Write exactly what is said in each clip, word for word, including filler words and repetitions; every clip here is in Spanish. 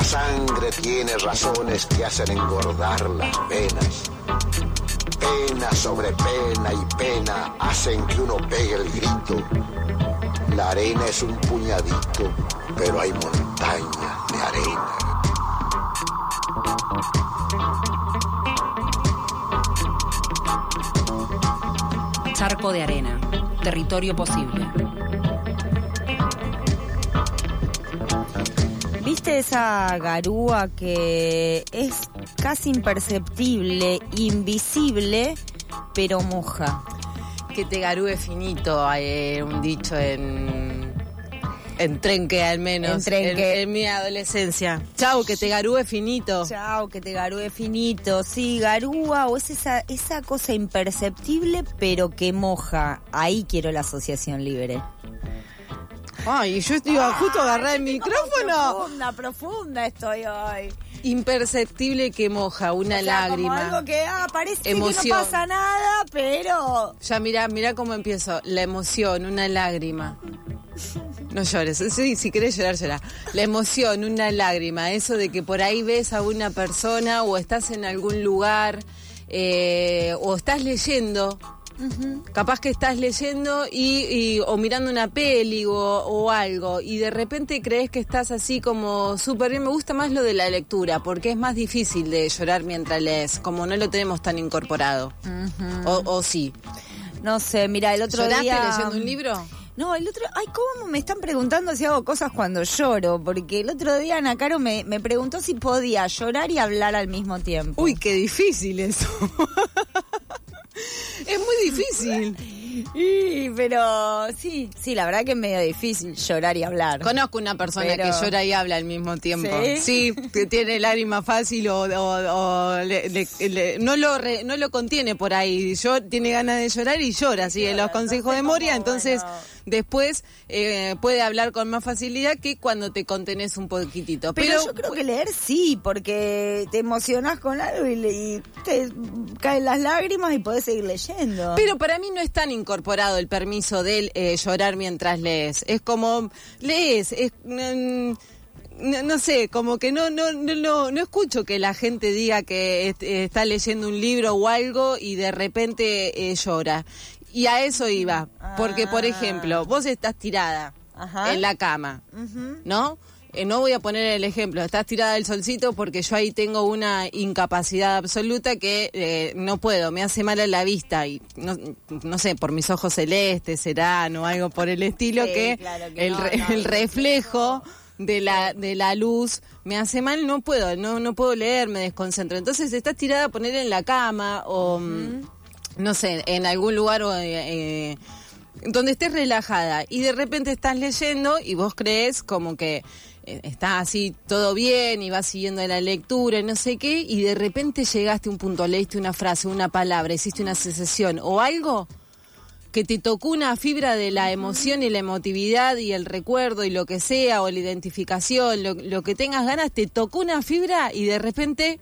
sangre tiene razones que hacen engordar las penas. Pena sobre pena y pena hacen que uno pegue el grito. La arena es un puñadito, pero hay montañas de arena. Charco de arena, territorio posible. ¿Viste esa garúa que es casi imperceptible, invisible, pero moja? Que te garúe finito, hay un dicho en, en Trenque al menos, en, trenque. en, en mi adolescencia. Chau, que te garúe finito. Chau, que te garúe finito. Sí, garúa o es esa, esa cosa imperceptible, pero que moja. Ahí quiero la asociación libre. Ay, yo estoy ah, justo a agarrar el micrófono. Profunda, profunda estoy hoy. Imperceptible que moja, una o sea, lágrima. Como algo que ah, parece emoción. Que no pasa nada, pero... Ya mirá, mirá cómo empiezo. La emoción, una lágrima. No llores, sí, si querés llorar, llorá. La emoción, una lágrima. Eso de que por ahí ves a una persona o estás en algún lugar eh, o estás leyendo... Uh-huh. Capaz que estás leyendo y, y o mirando una peli o, o algo y de repente crees que estás así como súper bien. Me gusta más lo de la lectura porque es más difícil de llorar mientras lees, como no lo tenemos tan incorporado. Uh-huh. o, o sí. No sé, mira, el otro ¿Lloraste día... leyendo un libro? No, el otro... Ay, ¿cómo me están preguntando si hago cosas cuando lloro? Porque el otro día Ana Caro me, me preguntó si podía llorar y hablar al mismo tiempo. Uy, qué difícil eso. Es muy difícil. Sí, pero sí, sí, la verdad que es medio difícil llorar y hablar. Conozco una persona pero... que llora y habla al mismo tiempo. Sí, sí que tiene lágrima fácil o, o, o le, le, le, no lo re, no lo contiene por ahí. Yo tiene ganas de llorar y llora, sigue los consejos de Moria, entonces bueno. Después eh, puede hablar con más facilidad que cuando te contenés un poquitito. Pero, pero yo creo que leer sí, porque te emocionás con algo y, y te caen las lágrimas y podés seguir leyendo. Pero para mí no es tan incorporado el permiso de eh, llorar mientras lees. Es como lees, es... Mm, No, no sé, como que no, no, no, no, no escucho que la gente diga que est- está leyendo un libro o algo y de repente eh, llora. Y a eso iba, porque por ejemplo, vos estás tirada Ajá. en la cama, uh-huh. ¿no? Eh, no voy a poner el ejemplo, estás tirada del solcito porque yo ahí tengo una incapacidad absoluta que eh, no puedo, me hace mal a la vista y no, no sé, por mis ojos celestes serán o algo por el estilo sí, que, claro que el, no, re- no, el reflejo... de la de la luz me hace mal, no puedo, no no puedo leer, me desconcentro. Entonces estás tirada a poner en la cama o uh-huh. no sé, en algún lugar o, eh, donde estés relajada y de repente estás leyendo y vos crees como que eh, está así todo bien y vas siguiendo la lectura y no sé qué y de repente llegaste a un punto, leíste una frase, una palabra, hiciste una sensación o algo que te tocó una fibra de la emoción y la emotividad y el recuerdo y lo que sea, o la identificación, lo, lo que tengas ganas, te tocó una fibra y de repente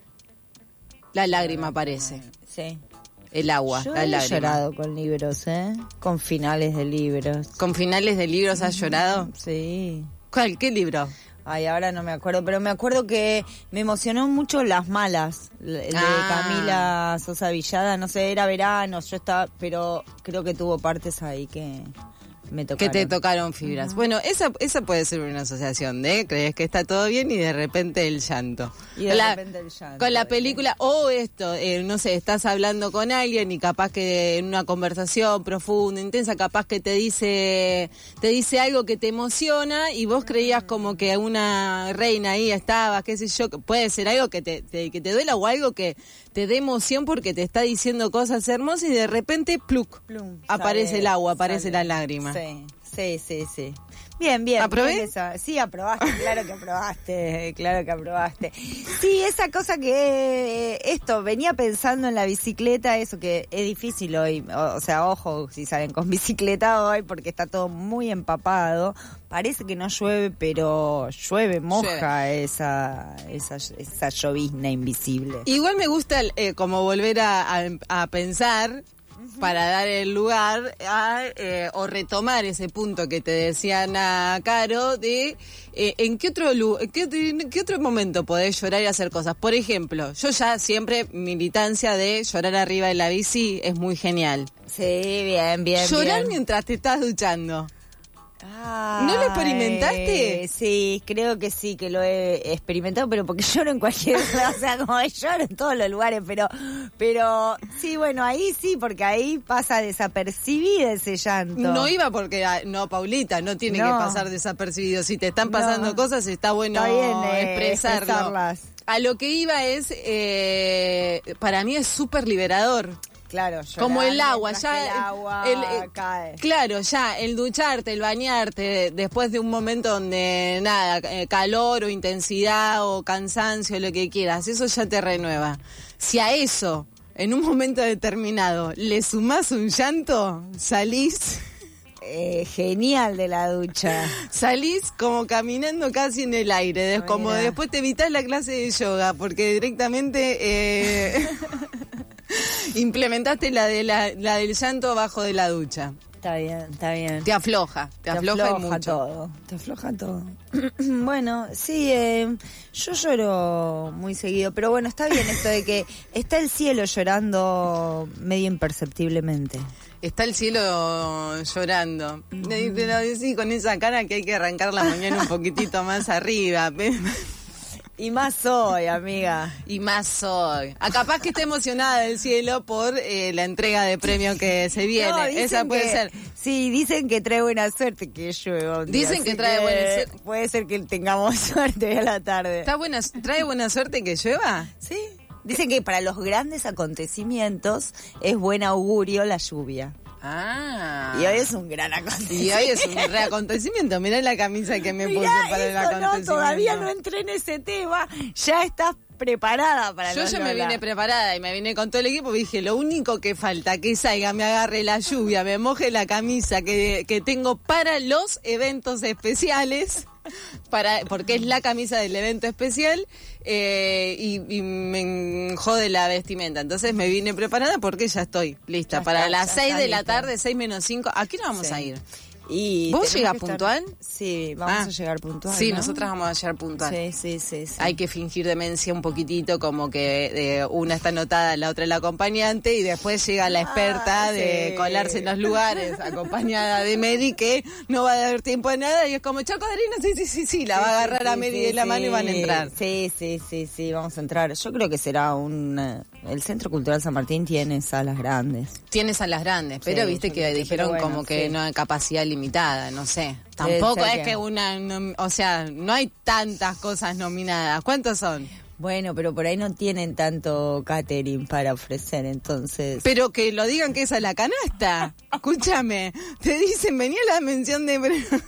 la lágrima aparece. Sí. El agua, Yo la he lágrima. llorado con libros, ¿eh? Con finales de libros. ¿Con finales de libros has llorado? Sí. ¿Cuál? ¿Qué libro? Ay, ahora no me acuerdo, pero me acuerdo que me emocionó mucho Las Malas, de ah. Camila Sosa Villada, no sé, era verano, yo estaba, pero creo que tuvo partes ahí que me tocaron. Que te tocaron fibras. Uh-huh. Bueno, esa esa puede ser una asociación de crees que está todo bien y de repente el llanto. Y de la, repente el llanto. Con la película, o esto, eh, no sé, estás hablando con alguien y capaz que en una conversación profunda, intensa, capaz que te dice te dice algo que te emociona y vos creías como que una reina ahí estaba, qué sé yo, puede ser algo que te, te, que te duela o algo que te dé emoción porque te está diciendo cosas hermosas y de repente, pluc, Plum, aparece sale, el agua, aparece sale. la lágrima. Sí, sí, sí, sí. Bien, bien. ¿Aprobé? Bien esa. Sí, aprobaste, claro que aprobaste, claro que aprobaste. Sí, esa cosa que, esto, venía pensando en la bicicleta, eso que es difícil hoy, o, o sea, ojo si salen con bicicleta hoy porque está todo muy empapado. Parece que no llueve, pero llueve, moja llueve. esa esa esa llovizna invisible. Igual me gusta eh, como volver a, a, a pensar uh-huh. para dar el lugar a, eh, o retomar ese punto que te decía Ana Caro de eh, en qué otro, en qué, en qué otro momento podés llorar y hacer cosas. Por ejemplo, yo ya siempre militancia de llorar arriba de la bici es muy genial. Sí, bien, bien, Llorar bien. mientras te estás duchando. Ay, ¿No lo experimentaste? Sí, creo que sí, que lo he experimentado, pero porque lloro en cualquier lugar, o sea, como lloro en todos los lugares, pero, pero sí, bueno, ahí sí, porque ahí pasa desapercibido ese llanto. No iba porque, no, Paulita, no tiene No. que pasar desapercibido. Si te están pasando No. cosas, está bueno Está bien, eh, expresarlo. expresarlas. A lo que iba es, eh, para mí es súper liberador. Claro, llorar Como el agua, mientras ya que el agua el- el- cae. Claro, ya el ducharte, el bañarte, después de un momento donde nada, eh, calor o intensidad o cansancio, lo que quieras, eso ya te renueva. Si a eso, en un momento determinado, le sumás un llanto, salís, Eh, genial de la ducha. salís como caminando casi en el aire, des- como Mira. después te evitás la clase de yoga, porque directamente eh, implementaste la de la, la del llanto abajo de la ducha. Está bien, está bien. Te afloja, te, Te afloja, y afloja mucho. todo, te afloja todo. Bueno, sí, eh, yo lloro muy seguido, pero bueno, está bien esto de que está el cielo llorando medio imperceptiblemente. Está el cielo llorando. Te lo decís con esa cara que hay que arrancar la mañana un poquitito más arriba. Y más hoy, amiga. Y más hoy. A capaz que esté emocionada del cielo por eh, la entrega de premio que se viene. No, dicen Esa puede que- ser. Sí, dicen que trae buena suerte que llueva un día, Dicen que así trae buena suerte. Puede ser que tengamos suerte hoy a la tarde. ¿Está buena, ¿Trae buena suerte que llueva? Sí. Dicen que para los grandes acontecimientos es buen augurio la lluvia. Ah. Y hoy es un gran Y acontecimiento. hoy es un reacontecimiento. Mirá la camisa que me puse Mirá, para el eso acontecimiento. no, todavía no entré en ese tema. Ya estás preparada para Yo los ya me Lola. vine preparada y me vine con todo el equipo. Dije, lo único que falta que salga, me agarre la lluvia, me moje la camisa que, que tengo para los eventos especiales, para porque es la camisa del evento especial, eh, y, y me jode la vestimenta. Entonces me vine preparada porque ya estoy lista. Ya para está, las ya seis está de la lista. tarde, seis menos cinco. ¿A qué no vamos Sí. a ir? Y ¿Vos tenemos llegás que estar- puntual? Sí, vamos Ah. a llegar puntual. Sí, ¿no? nosotras vamos a llegar puntual. Sí, sí, sí, sí. Hay que fingir demencia un poquitito, como que eh, una está anotada, la otra es la acompañante, y después llega la experta Ah, de sí. colarse en los lugares, acompañada de Mary, que no va a dar tiempo a nada, y es como, Chaco de Arena, sí, sí, sí, sí, la va a agarrar Sí, a sí, Mary sí, de la mano y van a sí. entrar. Sí, sí, sí, sí, vamos a entrar. Yo creo que será un... eh, el Centro Cultural San Martín tiene salas grandes. Tienes a las grandes, pero Sí, viste yo que creo que- dijeron pero bueno, como que sí. no hay capacidad limitada, no sé. Debe Tampoco ser es que- que una, no- o sea, no hay tantas cosas nominadas. ¿Cuántos son? Bueno, pero por ahí no tienen tanto catering para ofrecer, entonces... Pero que lo digan que esa es la canasta. Escúchame, te dicen, venía la mención de...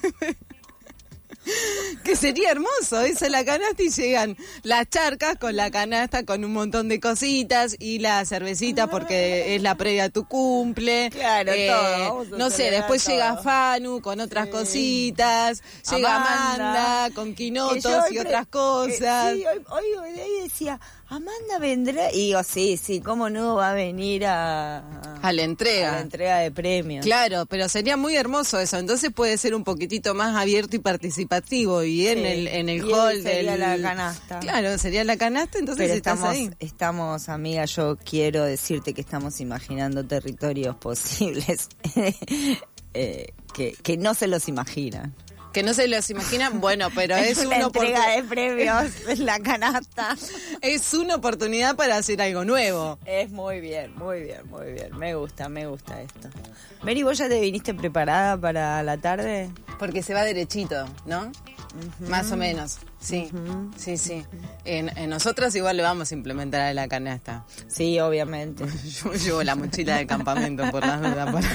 que sería hermoso, esa es la canasta y llegan las charcas con la canasta con un montón de cositas y la cervecita porque es la previa a tu cumple. Claro, todo, vamos a no sé, celebrar después todo. llega Fanu con otras Sí. cositas, llega Amanda, Amanda con que quinotos yo hoy y pre- otras cosas. que sí, hoy, hoy, hoy- hoy decía, Amanda vendrá. Y digo, sí, sí, ¿cómo no va a venir a, A la entrega. a la entrega de premios? Claro, pero sería muy hermoso eso. Entonces puede ser un poquitito más abierto y participativo. Y en Sí. el en el Y hall hoy sería del la canasta. Claro, sería la canasta. Entonces Pero estás estamos, ahí. estamos, amiga, yo quiero decirte que estamos imaginando territorios posibles eh, que, que no se los imaginan. Que no se los imaginan. Bueno, pero es, una una entrega oportu- de premios en la canasta. es una oportunidad para hacer algo nuevo. Es muy bien, muy bien, muy bien. Me gusta, me gusta esto. Mary, ¿vos ya te viniste preparada para la tarde? Porque se va derechito, ¿no? Más o menos. Sí, Ujú. sí, sí. En, en nosotras igual le vamos a implementar a la canasta. Sí, obviamente. Yo llevo la mochila de campamento por las dudas. Para...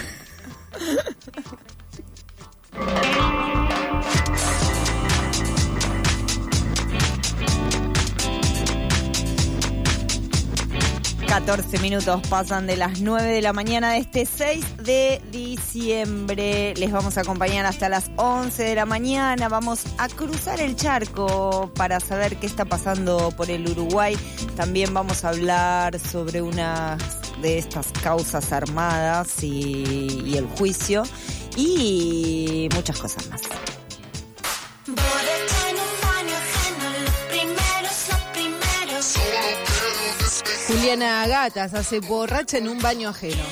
catorce minutos pasan de las nueve de la mañana de este seis de diciembre. Les vamos a acompañar hasta las once de la mañana. Vamos a cruzar el charco para saber qué está pasando por el Uruguay. También vamos a hablar sobre unas de estas causas armadas y, y el juicio y muchas cosas más. Juliana Gatas hace borracha en un baño ajeno.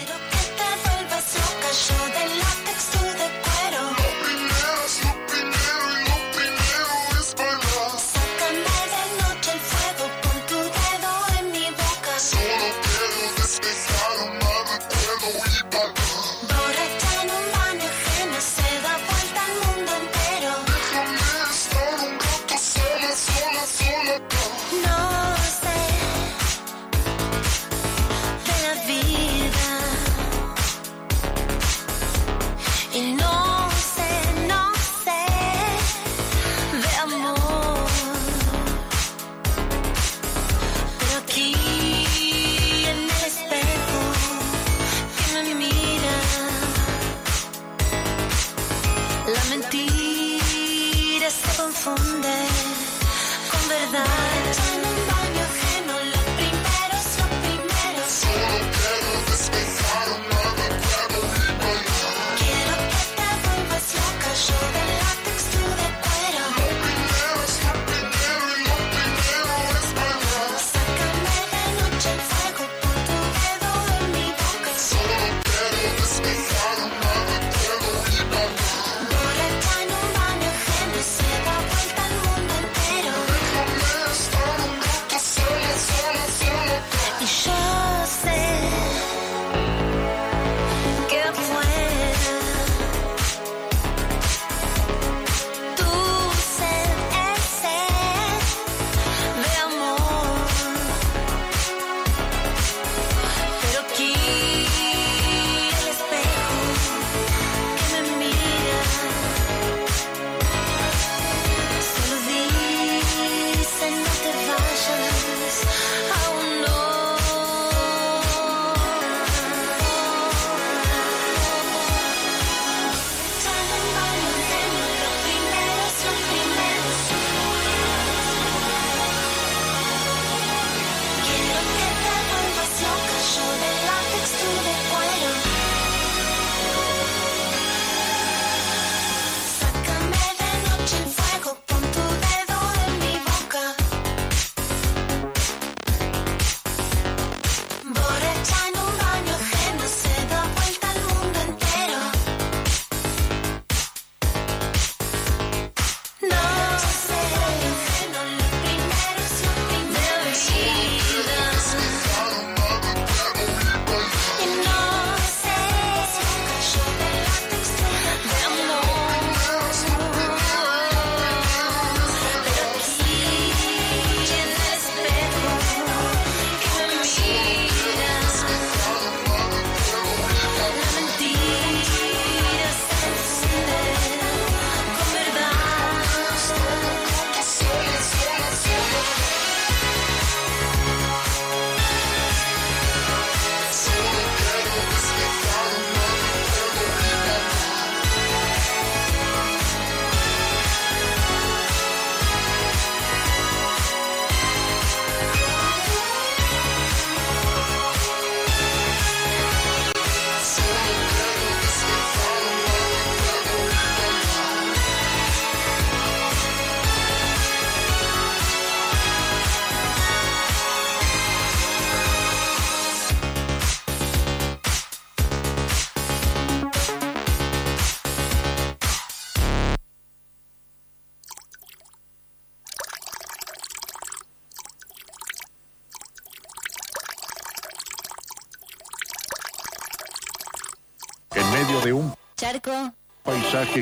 En medio de un Charco. paisaje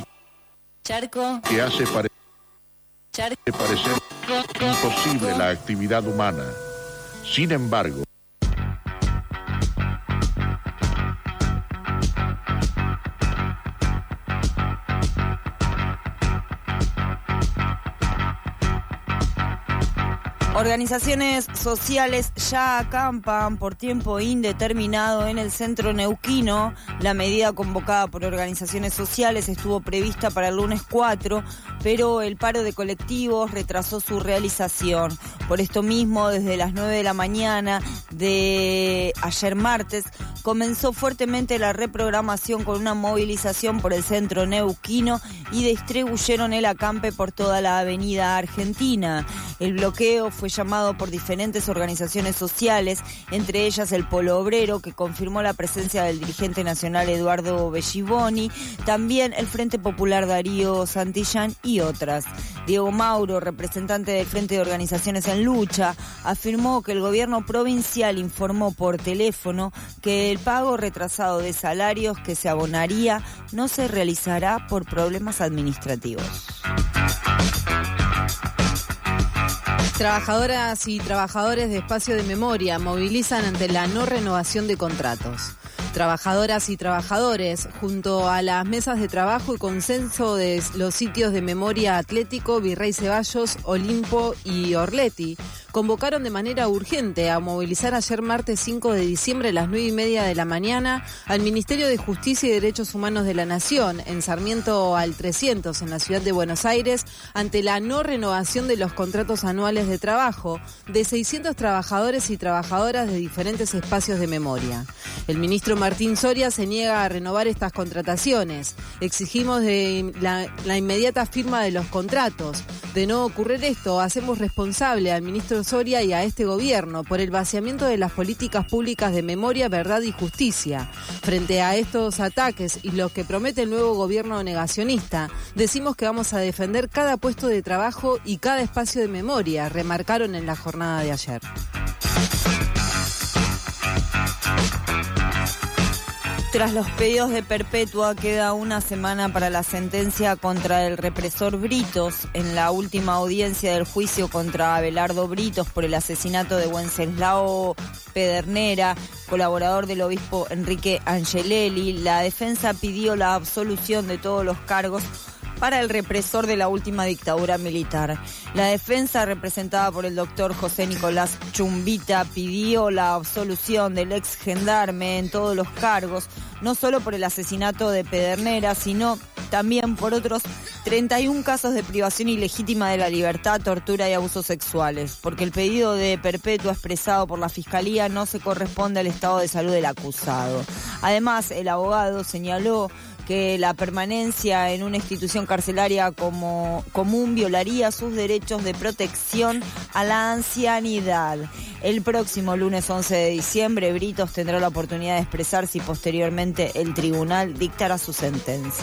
Charco. que hace pare- Charco. parecer imposible la actividad humana. Sin embargo, Organizaciones sociales ya acampan por tiempo indeterminado en el centro neuquino. La medida convocada por organizaciones sociales estuvo prevista para el lunes cuatro, pero el paro de colectivos retrasó su realización. Por esto mismo, desde las nueve de la mañana de ayer martes, comenzó fuertemente la reprogramación con una movilización por el centro neuquino y distribuyeron el acampe por toda la avenida Argentina. El bloqueo fue llamado por diferentes organizaciones sociales, entre ellas el Polo Obrero, que confirmó la presencia del dirigente nacional Eduardo Belliboni, también el Frente Popular Darío Santillán y otras. Diego Mauro, representante del Frente de Organizaciones en Lucha, afirmó que el gobierno provincial informó por teléfono que el pago retrasado de salarios que se abonaría no se realizará por problemas administrativos. Trabajadoras y trabajadores de Espacio de Memoria movilizan ante la no renovación de contratos. Trabajadoras y trabajadores, junto a las mesas de trabajo y consenso de los sitios de memoria Atlético, Virrey Ceballos, Olimpo y Orleti, convocaron de manera urgente a movilizar ayer martes cinco de diciembre a las nueve y media de la mañana al Ministerio de Justicia y Derechos Humanos de la Nación, en Sarmiento al trescientos, en la ciudad de Buenos Aires, ante la no renovación de los contratos anuales de trabajo de seiscientos trabajadores y trabajadoras de diferentes espacios de memoria. El ministro Martín Soria se niega a renovar estas contrataciones. Exigimos de la, la inmediata firma de los contratos. De no ocurrir esto, hacemos responsable al ministro Soria y a este gobierno por el vaciamiento de las políticas públicas de memoria, verdad y justicia. Frente a estos ataques y los que promete el nuevo gobierno negacionista, decimos que vamos a defender cada puesto de trabajo y cada espacio de memoria, remarcaron en la jornada de ayer. Tras los pedidos de perpetua, queda una semana para la sentencia contra el represor Britos. En la última audiencia del juicio contra Abelardo Britos por el asesinato de Wenceslao Pedernera, colaborador del obispo Enrique Angelelli, la defensa pidió la absolución de todos los cargos para el represor de la última dictadura militar. La defensa, representada por el doctor José Nicolás Chumbita, pidió la absolución del ex gendarme en todos los cargos, no solo por el asesinato de Pedernera, sino también por otros treinta y un casos de privación ilegítima de la libertad, tortura y abusos sexuales, porque el pedido de perpetua expresado por la Fiscalía no se corresponde al estado de salud del acusado. Además, el abogado señaló que la permanencia en una institución carcelaria como común violaría sus derechos de protección a la ancianidad. El próximo lunes once de diciembre, Britos tendrá la oportunidad de expresarse y posteriormente el tribunal dictará su sentencia.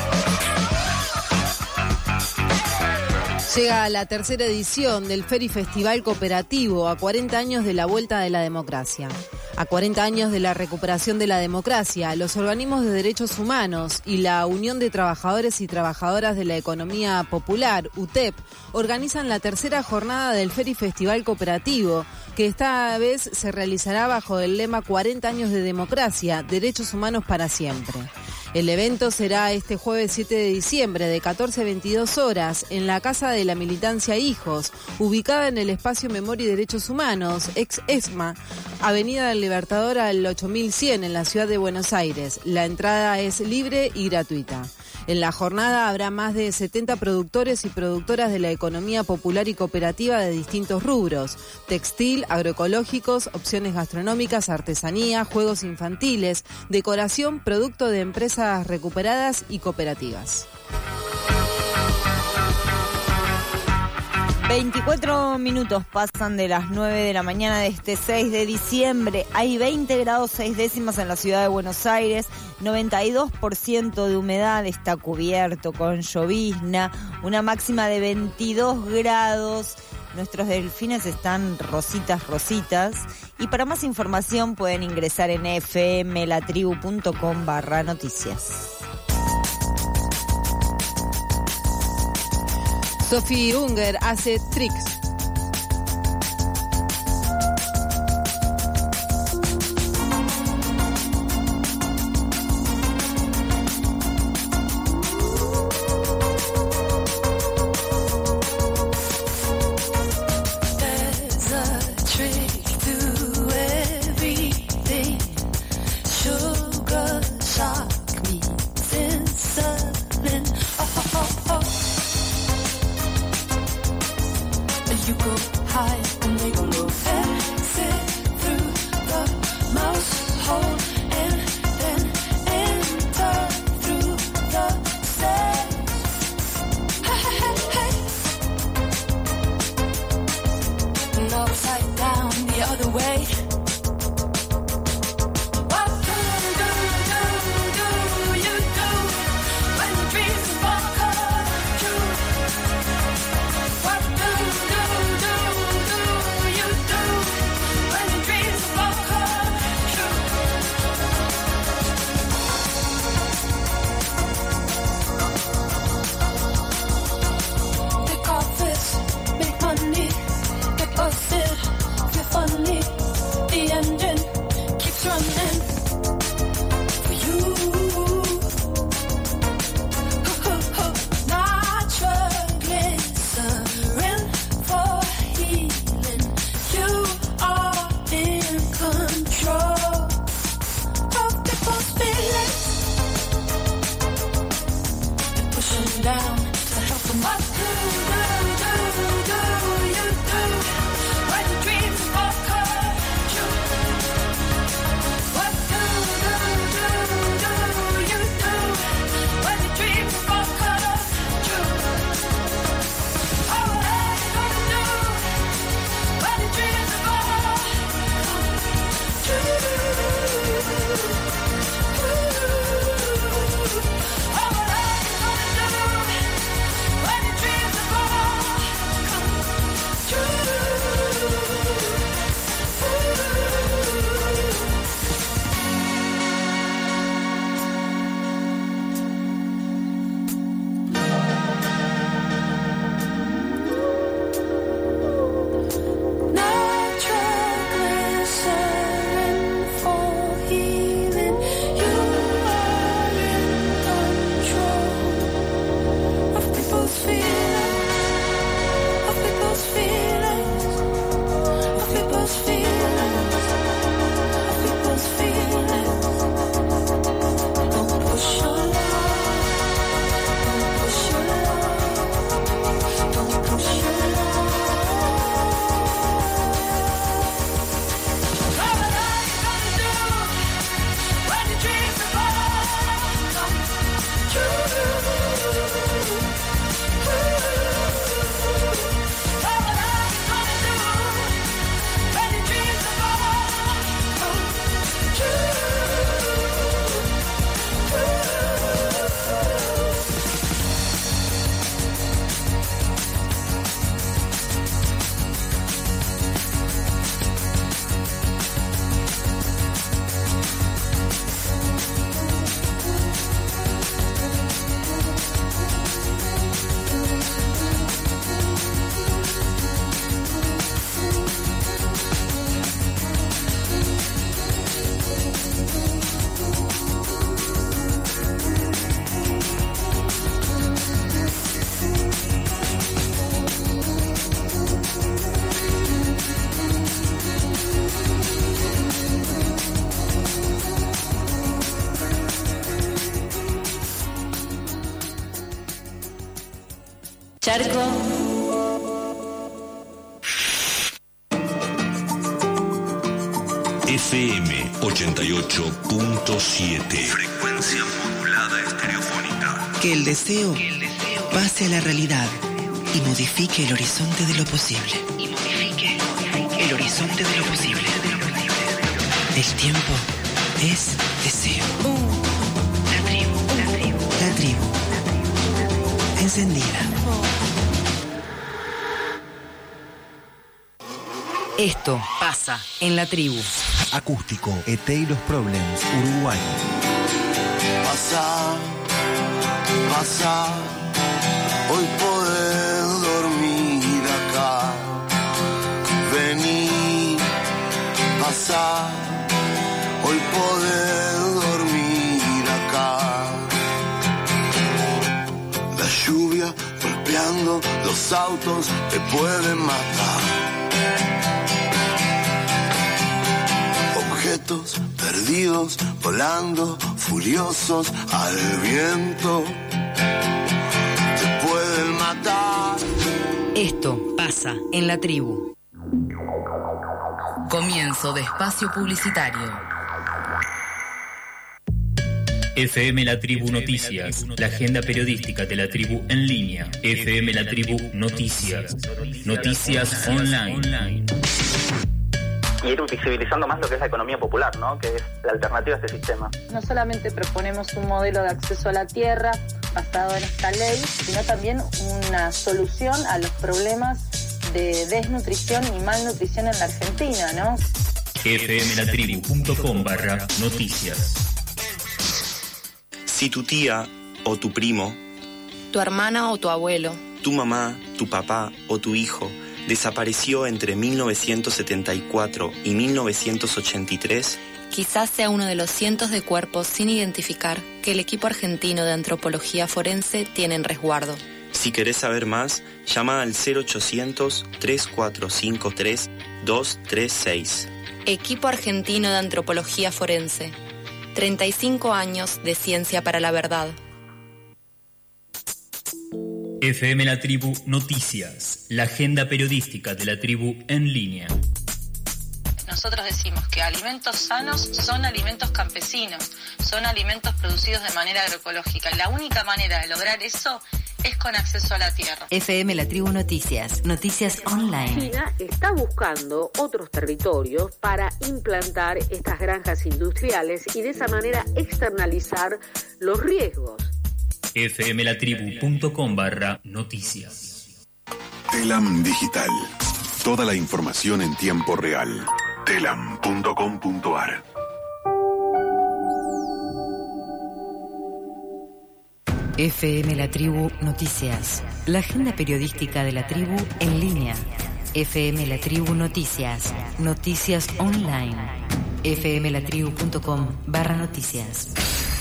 Llega la tercera edición del Feri Festival Cooperativo, a cuarenta años de la vuelta de la democracia. A cuarenta años de la recuperación de la democracia, los organismos de derechos humanos y la Unión de Trabajadores y Trabajadoras de la Economía Popular, U T E P, organizan la tercera jornada del Feri Festival Cooperativo, que esta vez se realizará bajo el lema cuarenta años de democracia, derechos humanos para siempre. El evento será este jueves siete de diciembre de catorce a veintidós horas en la Casa de la Militancia Hijos, ubicada en el Espacio Memoria y Derechos Humanos, ex ESMA, Avenida del Libertador al ocho mil cien en la ciudad de Buenos Aires. La entrada es libre y gratuita. En la jornada habrá más de setenta productores y productoras de la economía popular y cooperativa de distintos rubros: textil, agroecológicos, opciones gastronómicas, artesanía, juegos infantiles, decoración, producto de empresas recuperadas y cooperativas. veinticuatro minutos pasan de las nueve de la mañana de este seis de diciembre. Hay veinte grados seis décimas en la ciudad de Buenos Aires, noventa y dos por ciento de humedad, está cubierto con llovizna, una máxima de veintidós grados. Nuestros delfines están rositas, rositas. Y para más información pueden ingresar en fmlatribu.com barra noticias. Sophie Unger hace Tricks. go high and they gon' go exit through the mouse hole and then enter through the stairs. Hey, hey, hey, hey. And upside down the other way. Charco. F M ochenta y ocho punto siete. Frecuencia modulada estereofónica. Que el deseo pase a la realidad y modifique el horizonte de lo posible. Y modifique el horizonte de lo posible. El tiempo es deseo. La tribu, la tribu, la tribu. Encendida. Esto pasa en la tribu. Acústico, Eteiros Problems, Uruguay. Pasa, pasa, hoy podés dormir acá. Vení, pasa, hoy podés dormir acá. La lluvia golpeando los autos te pueden matar. Objetos perdidos volando furiosos al viento te pueden matar. Esto pasa en la tribu. Comienzo de espacio publicitario. F M La Tribu Noticias, la agenda periodística de la tribu en línea. F M La Tribu Noticias, noticias online. Y ir visibilizando más lo que es la economía popular, ¿no? Que es la alternativa a este sistema. No solamente proponemos un modelo de acceso a la tierra basado en esta ley, sino también una solución a los problemas de desnutrición y malnutrición en la Argentina, ¿no? fmlatribu.com barra noticias. Si tu tía o tu primo, tu hermana o tu abuelo, tu mamá, tu papá o tu hijo desapareció entre mil novecientos setenta y cuatro y mil novecientos ochenta y tres, quizás sea uno de los cientos de cuerpos sin identificar que el equipo argentino de antropología forense tiene en resguardo. Si querés saber más, llama al cero ochocientos, tres cuatro cinco tres, dos tres seis. Equipo argentino de antropología forense. treinta y cinco años de ciencia para la verdad. F M La Tribu Noticias, la agenda periodística de la tribu en línea. Nosotros decimos que alimentos sanos son alimentos campesinos, son alimentos producidos de manera agroecológica. La única manera de lograr eso es con acceso a la tierra. F M La Tribu Noticias, noticias online. China está buscando otros territorios para implantar estas granjas industriales y de esa manera externalizar los riesgos. fmlatribu.com barra noticias. Telam Digital. Toda la información en tiempo real. telam punto com punto a r. F M La Tribu Noticias, la agenda periodística de la tribu en línea. F M La Tribu Noticias, noticias online. fmlatribu.com barra noticias.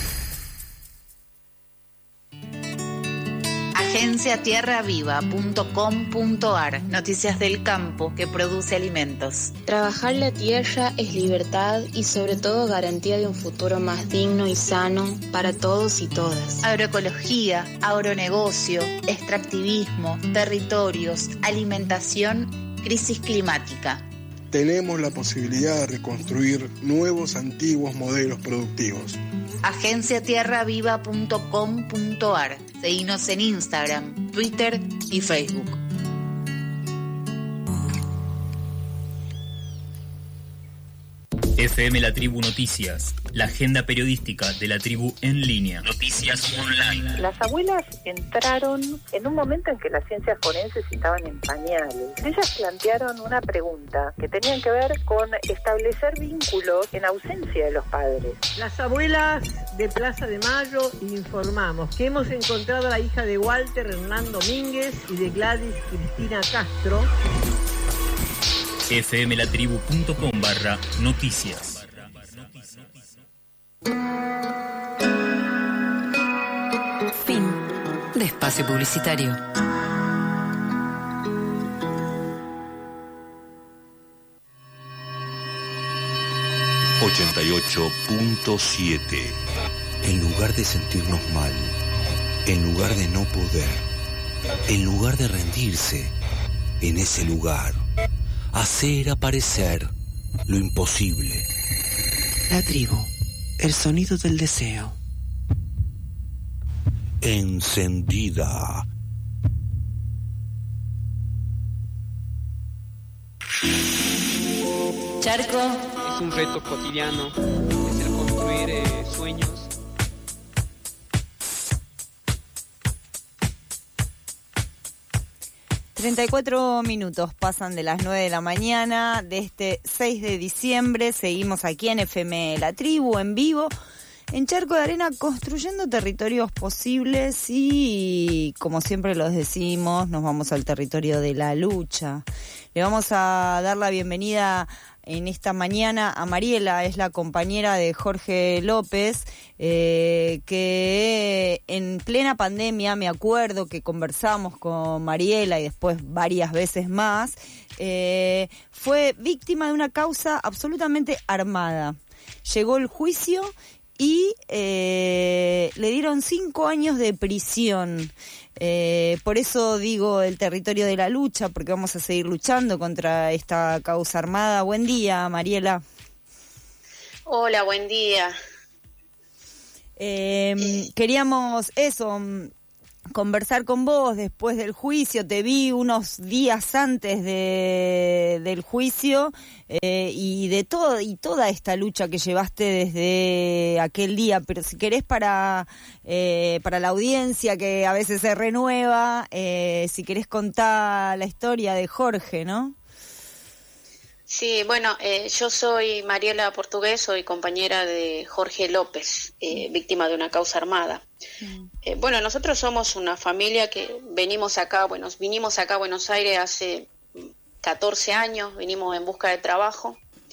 agencia tierra viva punto com punto a r. Noticias del campo que produce alimentos. Trabajar la tierra es libertad y sobre todo garantía de un futuro más digno y sano para todos y todas. Agroecología, agronegocio, extractivismo, territorios, alimentación, crisis climática. Tenemos la posibilidad de reconstruir nuevos antiguos modelos productivos. agencia tierra viva punto com punto a r. Seguinos en Instagram, Twitter y Facebook. F M La Tribu Noticias, la agenda periodística de la tribu en línea. Noticias online. Las abuelas entraron en un momento en que las ciencias forenses estaban en pañales. Ellas plantearon una pregunta que tenía que ver con establecer vínculos en ausencia de los padres. Las abuelas de Plaza de Mayo informamos que hemos encontrado a la hija de Walter Hernán Domínguez y de Gladys Cristina Castro. fmlatribu.com barra noticias. Fin de espacio publicitario. ochenta y ocho punto siete. En lugar de sentirnos mal, en lugar de no poder, en lugar de rendirse, en ese lugar, hacer aparecer lo imposible. La tribu, el sonido del deseo. Encendida. Charco. Es un reto cotidiano, es el construir eh, sueños. treinta y cuatro minutos pasan de las nueve de la mañana de este seis de diciembre. Seguimos aquí en F M La Tribu, en vivo, en Charco de Arena, construyendo territorios posibles y, como siempre los decimos, nos vamos al territorio de la lucha. Le vamos a dar la bienvenida en esta mañana a Mariela, es la compañera de Jorge López, eh, que en plena pandemia, me acuerdo que conversamos con Mariela y después varias veces más, eh, fue víctima de una causa absolutamente armada. Llegó el juicio y eh, le dieron cinco años de prisión. Eh, por eso digo el territorio de la lucha, porque vamos a seguir luchando contra esta causa armada. Buen día, Mariela. Hola, buen día. Eh, eh. Queríamos eso, conversar con vos después del juicio. Te vi unos días antes de, del juicio eh, y de todo y toda esta lucha que llevaste desde aquel día, pero si querés para eh, para la audiencia que a veces se renueva, eh, si querés contar la historia de Jorge, ¿no? Sí, bueno, eh, yo soy Mariela Portugués, soy compañera de Jorge López, eh, víctima de una causa armada. Mm. Eh, bueno, nosotros somos una familia que venimos acá, bueno, vinimos acá a Buenos Aires hace catorce años, vinimos en busca de trabajo.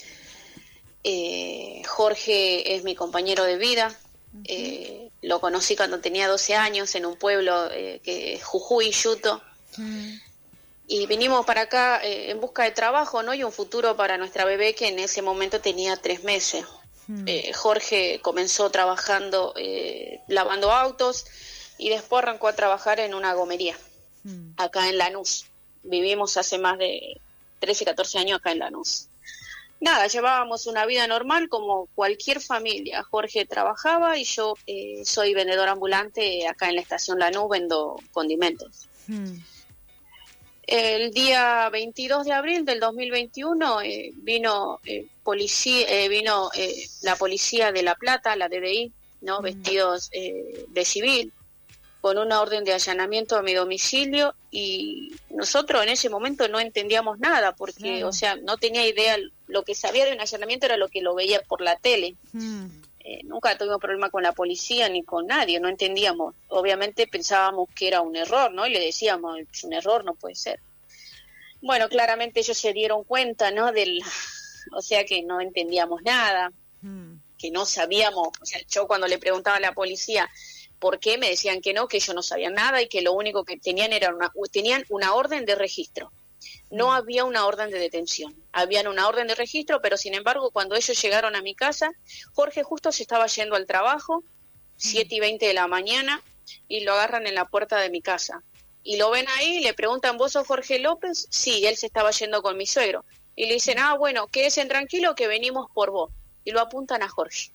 Eh, Jorge es mi compañero de vida, uh-huh. eh, lo conocí cuando tenía doce años en un pueblo eh, que es Jujuy, Yuto. Uh-huh. Y vinimos para acá eh, en busca de trabajo, ¿no? Y un futuro para nuestra bebé que en ese momento tenía tres meses. Hmm. Eh, Jorge comenzó trabajando, eh, lavando autos y después arrancó a trabajar en una gomería, hmm. acá en Lanús. Vivimos hace más de trece, catorce años acá en Lanús. Nada, llevábamos una vida normal como cualquier familia. Jorge trabajaba y yo eh, soy vendedora ambulante acá en la estación Lanús, vendo condimentos. Hmm. El día veintidós de abril del dos mil veintiuno eh, vino eh, policía, eh, vino eh, la policía de La Plata, la D D I, ¿no? Mm. Vestidos eh, de civil, con una orden de allanamiento a mi domicilio, y nosotros en ese momento no entendíamos nada, porque, claro. o sea, no tenía idea. Lo que sabía de un allanamiento era lo que lo veía por la tele. Mm. Eh, nunca tuvimos problema con la policía ni con nadie, no entendíamos. Obviamente pensábamos que era un error, ¿no? Y le decíamos, es un error, no puede ser. Bueno, claramente ellos se dieron cuenta, ¿no? Del, o sea, que no entendíamos nada, mm. que no sabíamos. O sea, yo cuando le preguntaba a la policía por qué, me decían que no, que ellos no sabían nada y que lo único que tenían era una, tenían una orden de registro. No había una orden de detención, habían una orden de registro, pero sin embargo cuando ellos llegaron a mi casa, Jorge justo se estaba yendo al trabajo, siete y veinte de la mañana, y lo agarran en la puerta de mi casa. Y lo ven ahí, le preguntan, ¿vos sos Jorge López? Sí, él se estaba yendo con mi suegro. Y le dicen, ah, bueno, quédese tranquilo que venimos por vos. Y lo apuntan a Jorge.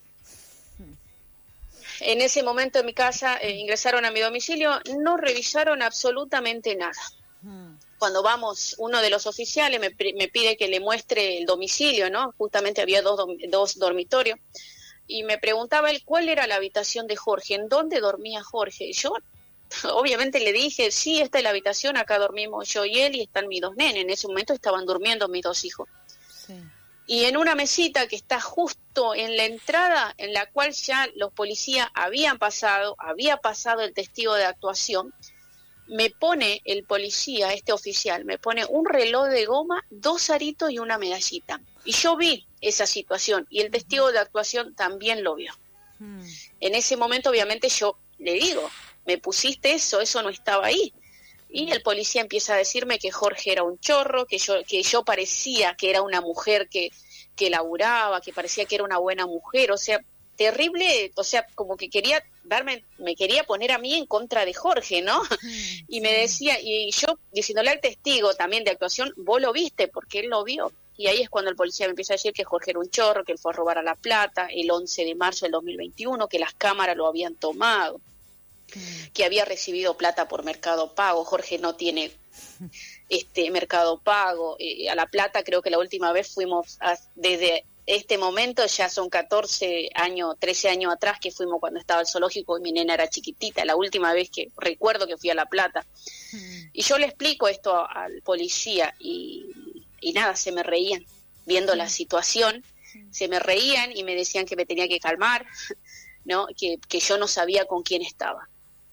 En ese momento en mi casa eh, ingresaron a mi domicilio, no revisaron absolutamente nada. Cuando vamos, uno de los oficiales me, me pide que le muestre el domicilio, ¿no? Justamente había dos, dos dormitorios. Y me preguntaba él cuál era la habitación de Jorge, en dónde dormía Jorge. Y yo, obviamente, le dije, sí, esta es la habitación, acá dormimos yo y él, y están mis dos nenes. En ese momento estaban durmiendo mis dos hijos. Sí. Y en una mesita que está justo en la entrada, en la cual ya los policías habían pasado, había pasado el testigo de actuación, me pone el policía, este oficial, me pone un reloj de goma, dos aritos y una medallita. Y yo vi esa situación y el testigo de actuación también lo vio. Hmm. En ese momento, obviamente, yo le digo, me pusiste eso, eso no estaba ahí. Y el policía empieza a decirme que Jorge era un chorro, que yo, que yo parecía que era una mujer que, que laburaba, que parecía que era una buena mujer, o sea, terrible, o sea, como que quería darme, me quería poner a mí en contra de Jorge, ¿no? Mm, y me sí. decía, y yo diciéndole al testigo también de actuación, vos lo viste, porque él lo vio. Y ahí es cuando el policía me empieza a decir que Jorge era un chorro, que él fue a robar a La Plata el once de marzo del dos mil veintiuno, que las cámaras lo habían tomado, mm. que había recibido plata por Mercado Pago. Jorge no tiene este Mercado Pago. Eh, a La Plata creo que la última vez fuimos a, desde este momento, ya son catorce años, trece años atrás que fuimos cuando estaba el zoológico y mi nena era chiquitita, la última vez que recuerdo que fui a La Plata. Mm. Y yo le explico esto a, al policía y, y nada, se me reían viendo mm. la situación, mm. se me reían y me decían que me tenía que calmar, ¿no? que, que yo no sabía con quién estaba.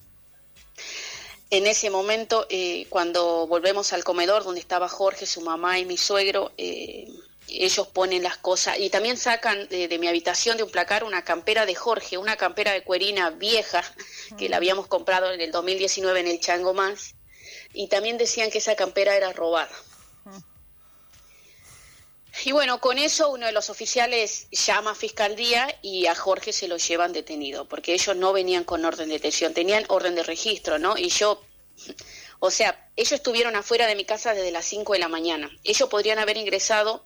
En ese momento, eh, cuando volvemos al comedor donde estaba Jorge, su mamá y mi suegro, eh, ellos ponen las cosas y también sacan de, de mi habitación de un placar una campera de Jorge, una campera de cuerina vieja que la habíamos comprado en el dos mil diecinueve en el Chango Más, y también decían que esa campera era robada. Y bueno, con eso uno de los oficiales llama a Fiscalía y a Jorge se lo llevan detenido, porque ellos no venían con orden de detención, tenían orden de registro, ¿no? Y yo, o sea, ellos estuvieron afuera de mi casa desde las cinco de la mañana. Ellos podrían haber ingresado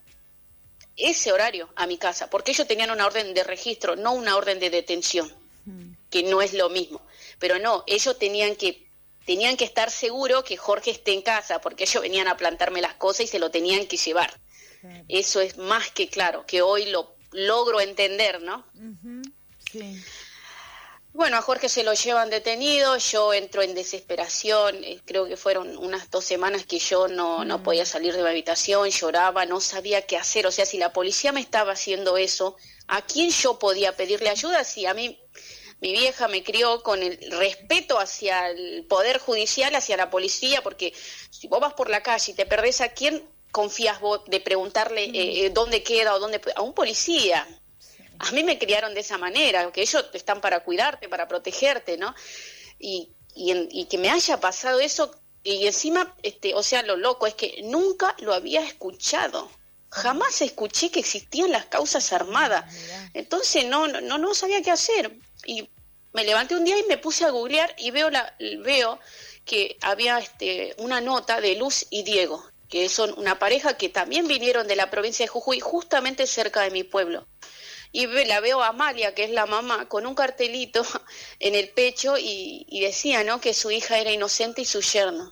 ese horario a mi casa, porque ellos tenían una orden de registro, no una orden de detención, que no es lo mismo. Pero no, ellos tenían que tenían que estar seguros que Jorge esté en casa, porque ellos venían a plantarme las cosas y se lo tenían que llevar. Claro. Eso es más que claro, que hoy lo logro entender, ¿no? Uh-huh. Sí. Bueno, a Jorge se lo llevan detenido, yo entro en desesperación, eh, creo que fueron unas dos semanas que yo no, uh-huh. no podía salir de mi habitación, lloraba, no sabía qué hacer, o sea, si la policía me estaba haciendo eso, ¿a quién yo podía pedirle ayuda? Si a mí, mi vieja me crió con el respeto hacia el Poder Judicial, hacia la policía, porque si vos vas por la calle y te perdés, ¿a quién confías vos de preguntarle eh, dónde queda o dónde? A un policía. A mí me criaron de esa manera, que ellos están para cuidarte, para protegerte, ¿no? Y, y, en, y que me haya pasado eso, y encima, este, o sea, lo loco es que nunca lo había escuchado. Jamás escuché que existían las causas armadas. Entonces no, no, no sabía qué hacer. Y me levanté un día y me puse a googlear y veo, la, veo que había este, una nota de Luz y Diego, que son una pareja que también vinieron de la provincia de Jujuy, justamente cerca de mi pueblo. Y la veo a Amalia, que es la mamá, con un cartelito en el pecho y, y decía, ¿no?, que su hija era inocente y su yerno.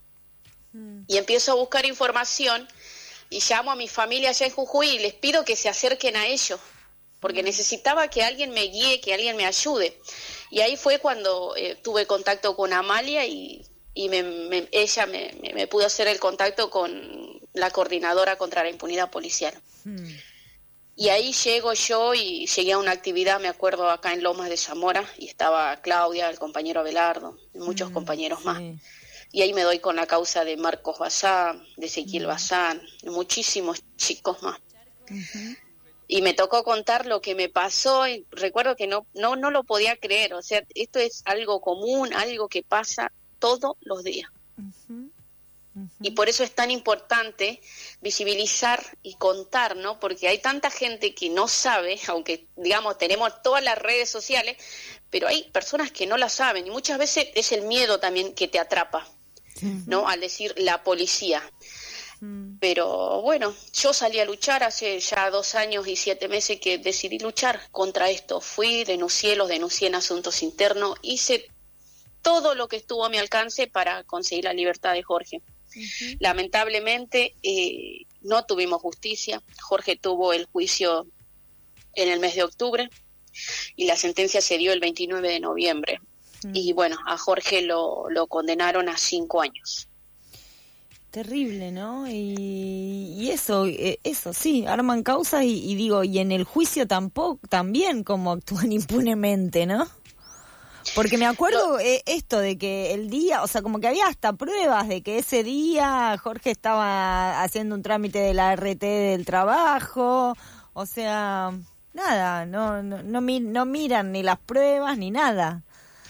Mm. Y empiezo a buscar información y llamo a mi familia allá en Jujuy y les pido que se acerquen a ellos, porque necesitaba que alguien me guíe, que alguien me ayude. Y ahí fue cuando eh, tuve contacto con Amalia y, y me, me, ella me, me, me pudo hacer el contacto con la coordinadora contra la impunidad policial. Mm. Y ahí llego yo y llegué a una actividad, me acuerdo, acá en Lomas de Zamora, y estaba Claudia, el compañero Abelardo, y muchos mm, compañeros sí. más. Y ahí me doy con la causa de Marcos Bazán, de Ezequiel mm. Bazán, y muchísimos chicos más. Uh-huh. Y me tocó contar lo que me pasó, y recuerdo que no, no, no lo podía creer, o sea, esto es algo común, algo que pasa todos los días. Uh-huh. Uh-huh. Y por eso es tan importante visibilizar y contar, ¿no? Porque hay tanta gente que no sabe, aunque digamos tenemos todas las redes sociales, pero hay personas que no la saben y muchas veces es el miedo también que te atrapa, uh-huh. ¿no? Al decir la policía. Uh-huh. Pero bueno, yo salí a luchar hace ya dos años y siete meses que decidí luchar contra esto. Fui, denuncié, los denuncié en asuntos internos, hice todo lo que estuvo a mi alcance para conseguir la libertad de Jorge. Uh-huh. Lamentablemente eh, no tuvimos justicia. Jorge tuvo el juicio en el mes de octubre y la sentencia se dio el veintinueve de noviembre. Uh-huh. Y bueno, a Jorge lo, lo condenaron a cinco años. Terrible, ¿no? Y, y eso, eso sí, arman causas y, y digo, y en el juicio tampoco, también como actúan impunemente, ¿no? Porque me acuerdo eh, esto de que el día, o sea, como que había hasta pruebas de que ese día Jorge estaba haciendo un trámite de la R T del trabajo, o sea, nada, no no no, no miran ni las pruebas ni nada.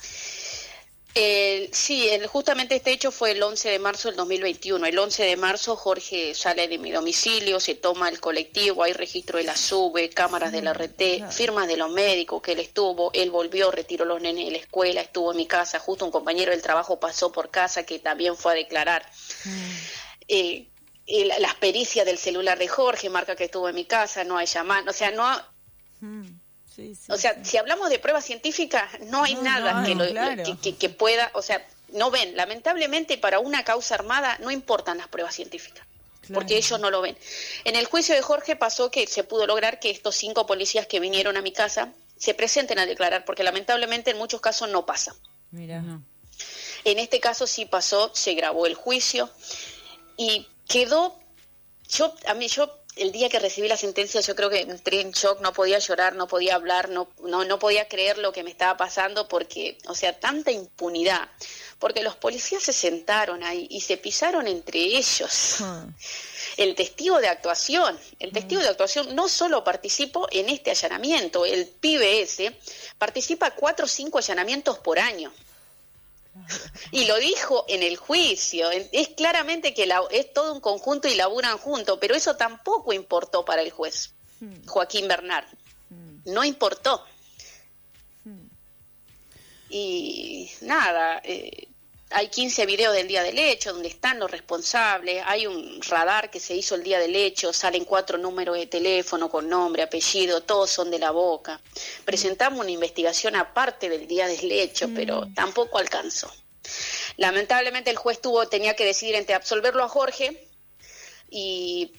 Eh, sí, el, justamente este hecho fue el once de marzo del dos mil veintiuno. El once de marzo Jorge sale de mi domicilio, se toma el colectivo, hay registro de la SUBE, cámaras de la R T, firmas de los médicos que él estuvo, él volvió, retiró los nenes de la escuela, estuvo en mi casa, justo un compañero del trabajo pasó por casa que también fue a declarar. Mm. Eh, el, las pericias del celular de Jorge marca que estuvo en mi casa, no hay llamada, o sea, no... Mm. Sí, sí, o sea, sí. Si hablamos de pruebas científicas, no hay no, nada no, que, lo, claro. que, que, que pueda, o sea, no ven. Lamentablemente para una causa armada no importan las pruebas científicas, claro. porque ellos no lo ven. En el juicio de Jorge pasó que se pudo lograr que estos cinco policías que vinieron a mi casa se presenten a declarar, porque lamentablemente en muchos casos no pasa. Mira, no. En este caso sí pasó, se grabó el juicio y quedó, yo a mí yo el día que recibí la sentencia yo creo que entré en shock, no podía llorar, no podía hablar, no, no, no podía creer lo que me estaba pasando porque, o sea, tanta impunidad, porque los policías se sentaron ahí y se pisaron entre ellos. Uh. El testigo de actuación, el testigo uh. de actuación no solo participó en este allanamiento, el pibe ese participa cuatro o cinco allanamientos por año. Y lo dijo en el juicio. Es claramente que la, es todo un conjunto y laburan juntos, pero eso tampoco importó para el juez, Joaquín Bernard. No importó. Y nada, eh, hay quince videos del día del hecho donde están los responsables, hay un radar que se hizo el día del hecho, salen cuatro números de teléfono con nombre, apellido, todos son de La Boca. Presentamos una investigación aparte del día del hecho, mm. pero tampoco alcanzó. Lamentablemente el juez tuvo, tenía que decidir entre absolverlo a Jorge y,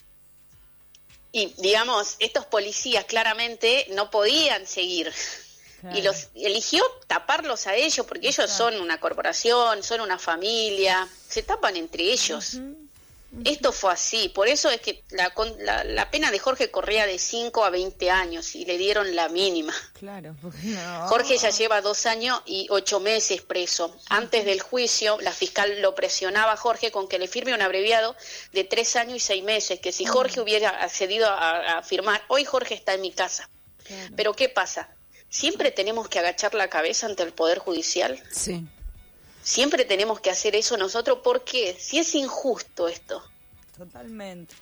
y digamos, estos policías claramente no podían seguir. Claro. Y los eligió taparlos a ellos porque ellos claro. son una corporación, son una familia, se tapan entre ellos. Uh-huh. Uh-huh. Esto fue así, por eso es que la, la, la pena de Jorge corría de cinco a veinte años y le dieron la mínima. Claro, no. Jorge ya lleva dos años y ocho meses preso. Uh-huh. Antes del juicio, la fiscal lo presionaba a Jorge con que le firme un abreviado de tres años y seis meses, que si Jorge uh-huh. hubiera accedido a, a firmar, hoy Jorge está en mi casa. Claro. Pero ¿qué pasa? ¿Siempre tenemos que agachar la cabeza ante el Poder Judicial? Sí. ¿Siempre tenemos que hacer eso nosotros? ¿Por qué? Si es injusto esto. Totalmente.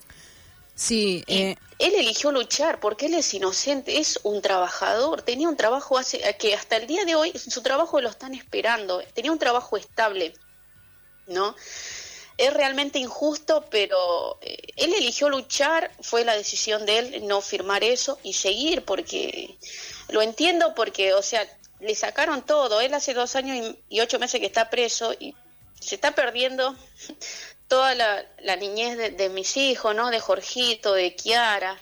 Sí. Eh... Él eligió luchar porque él es inocente, es un trabajador. Tenía un trabajo hace, que hasta el día de hoy, su trabajo lo están esperando. Tenía un trabajo estable, ¿no? Es realmente injusto, pero eh, él eligió luchar, fue la decisión de él no firmar eso y seguir, porque lo entiendo, porque, o sea, le sacaron todo. Él hace dos años y, y ocho meses que está preso y se está perdiendo toda la, la niñez de, de mis hijos, ¿no? De Jorgito, de Kiara.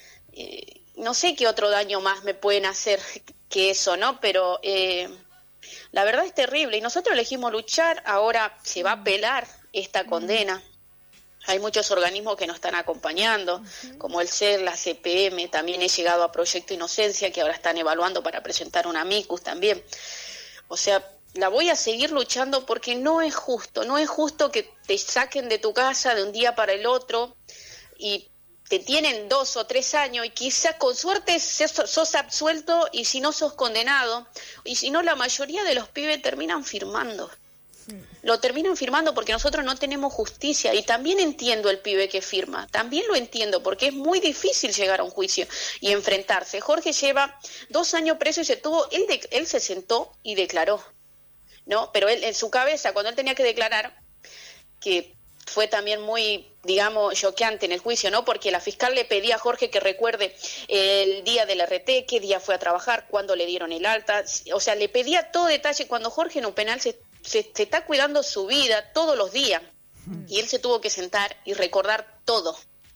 Eh, no sé qué otro daño más me pueden hacer que eso, ¿no? Pero eh, la verdad es terrible y nosotros elegimos luchar, ahora se va a apelar esta condena. Hay muchos organismos que nos están acompañando, uh-huh. como el C E R, la C P M, también he llegado a Proyecto Inocencia, que ahora están evaluando para presentar un amicus también. O sea, la voy a seguir luchando porque no es justo, no es justo que te saquen de tu casa de un día para el otro y te tienen dos o tres años y quizás con suerte sos absuelto y si no sos condenado, y si no la mayoría de los pibes terminan firmando. Lo terminan firmando porque nosotros no tenemos justicia y también entiendo el pibe que firma, también lo entiendo porque es muy difícil llegar a un juicio y enfrentarse. Jorge lleva dos años preso y se tuvo, él, de, él se sentó y declaró, ¿no? Pero él en su cabeza, cuando él tenía que declarar, que fue también muy, digamos, choqueante en el juicio, ¿no? Porque la fiscal le pedía a Jorge que recuerde el día del R T, qué día fue a trabajar, cuándo le dieron el alta, o sea, le pedía todo detalle. Cuando Jorge en un penal se Se, se está cuidando su vida todos los días y él se tuvo que sentar y recordar todo,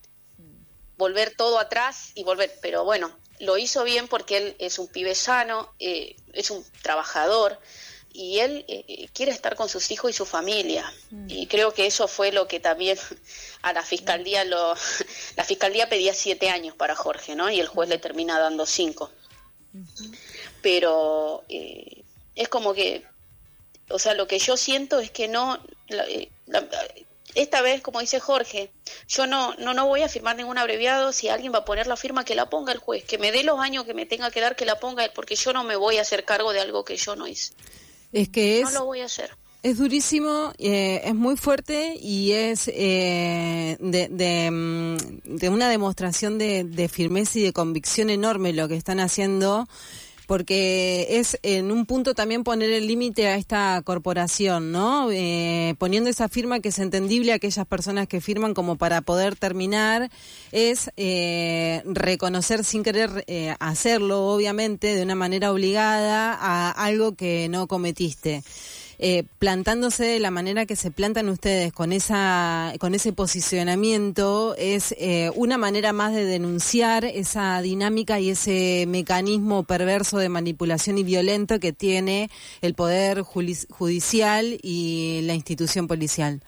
volver todo atrás y volver, pero bueno, lo hizo bien porque él es un pibe sano, eh, es un trabajador y él eh, quiere estar con sus hijos y su familia mm. y creo que eso fue lo que también a la fiscalía lo la fiscalía pedía siete años para Jorge, ¿no? Y el juez le termina dando cinco, uh-huh. pero eh, es como que, o sea, lo que yo siento es que no, la, la, esta vez, como dice Jorge, yo no, no, no voy a firmar ningún abreviado. Si alguien va a poner la firma, que la ponga el juez, que me dé los años que me tenga que dar, que la ponga él, porque yo no me voy a hacer cargo de algo que yo no hice. Es que es, no lo voy a hacer. Es durísimo, eh, es muy fuerte y es eh, de, de, de una demostración de, de firmeza y de convicción enorme lo que están haciendo, porque es en un punto también poner el límite a esta corporación, ¿no? Eh, poniendo esa firma que es entendible a aquellas personas que firman como para poder terminar, es eh, reconocer sin querer eh, hacerlo, obviamente, de una manera obligada a algo que no cometiste. Eh, plantándose de la manera que se plantan ustedes con esa con ese posicionamiento es eh, una manera más de denunciar esa dinámica y ese mecanismo perverso de manipulación y violento que tiene el poder judicial y la institución policial.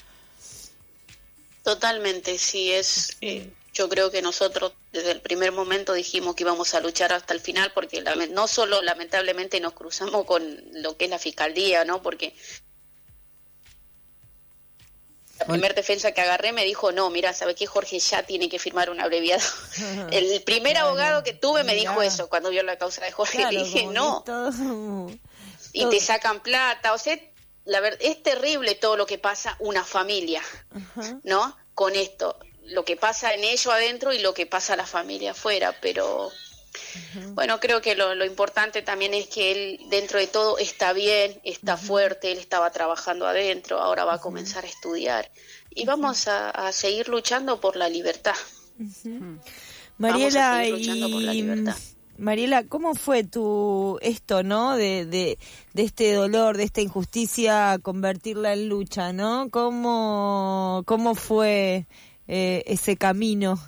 Totalmente, sí, es eh, yo creo que nosotros desde el primer momento dijimos que íbamos a luchar hasta el final, porque no solo lamentablemente nos cruzamos con lo que es la fiscalía, ¿no? Porque la primera defensa que agarré me dijo, no, mira, ¿sabe qué? Jorge ya tiene que firmar un abreviado. El primer claro, abogado que tuve me dijo mira. eso cuando vio la causa de Jorge. Claro, le dije, no. Todo, y todo. Te sacan plata, o sea, la verdad, es terrible todo lo que pasa una familia, uh-huh. ¿no? Con esto, lo que pasa en ello adentro y lo que pasa a la familia afuera, pero uh-huh. bueno, creo que lo, lo importante también es que él dentro de todo está bien, está uh-huh. fuerte, él estaba trabajando adentro, ahora va a comenzar uh-huh. a estudiar y uh-huh. vamos a, a seguir luchando por la libertad. Uh-huh. Mariela, vamos a seguir luchando y... por la libertad. Mariela, ¿cómo fue tu esto, no? De, de, de este dolor, de esta injusticia, convertirla en lucha, ¿no? ¿Cómo, cómo fue eh, ese camino?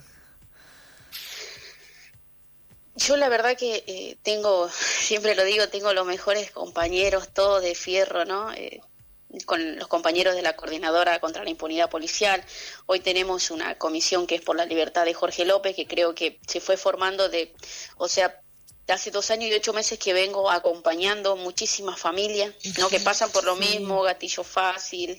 Yo la verdad que eh, tengo, siempre lo digo, tengo los mejores compañeros, todos de fierro, ¿no? Eh, con los compañeros de la Coordinadora contra la Impunidad Policial. Hoy tenemos una comisión que es por la libertad de Jorge López, que creo que se fue formando de, o sea, hace dos años y ocho meses que vengo acompañando muchísimas familias, ¿no? Que pasan por lo mismo, gatillo fácil,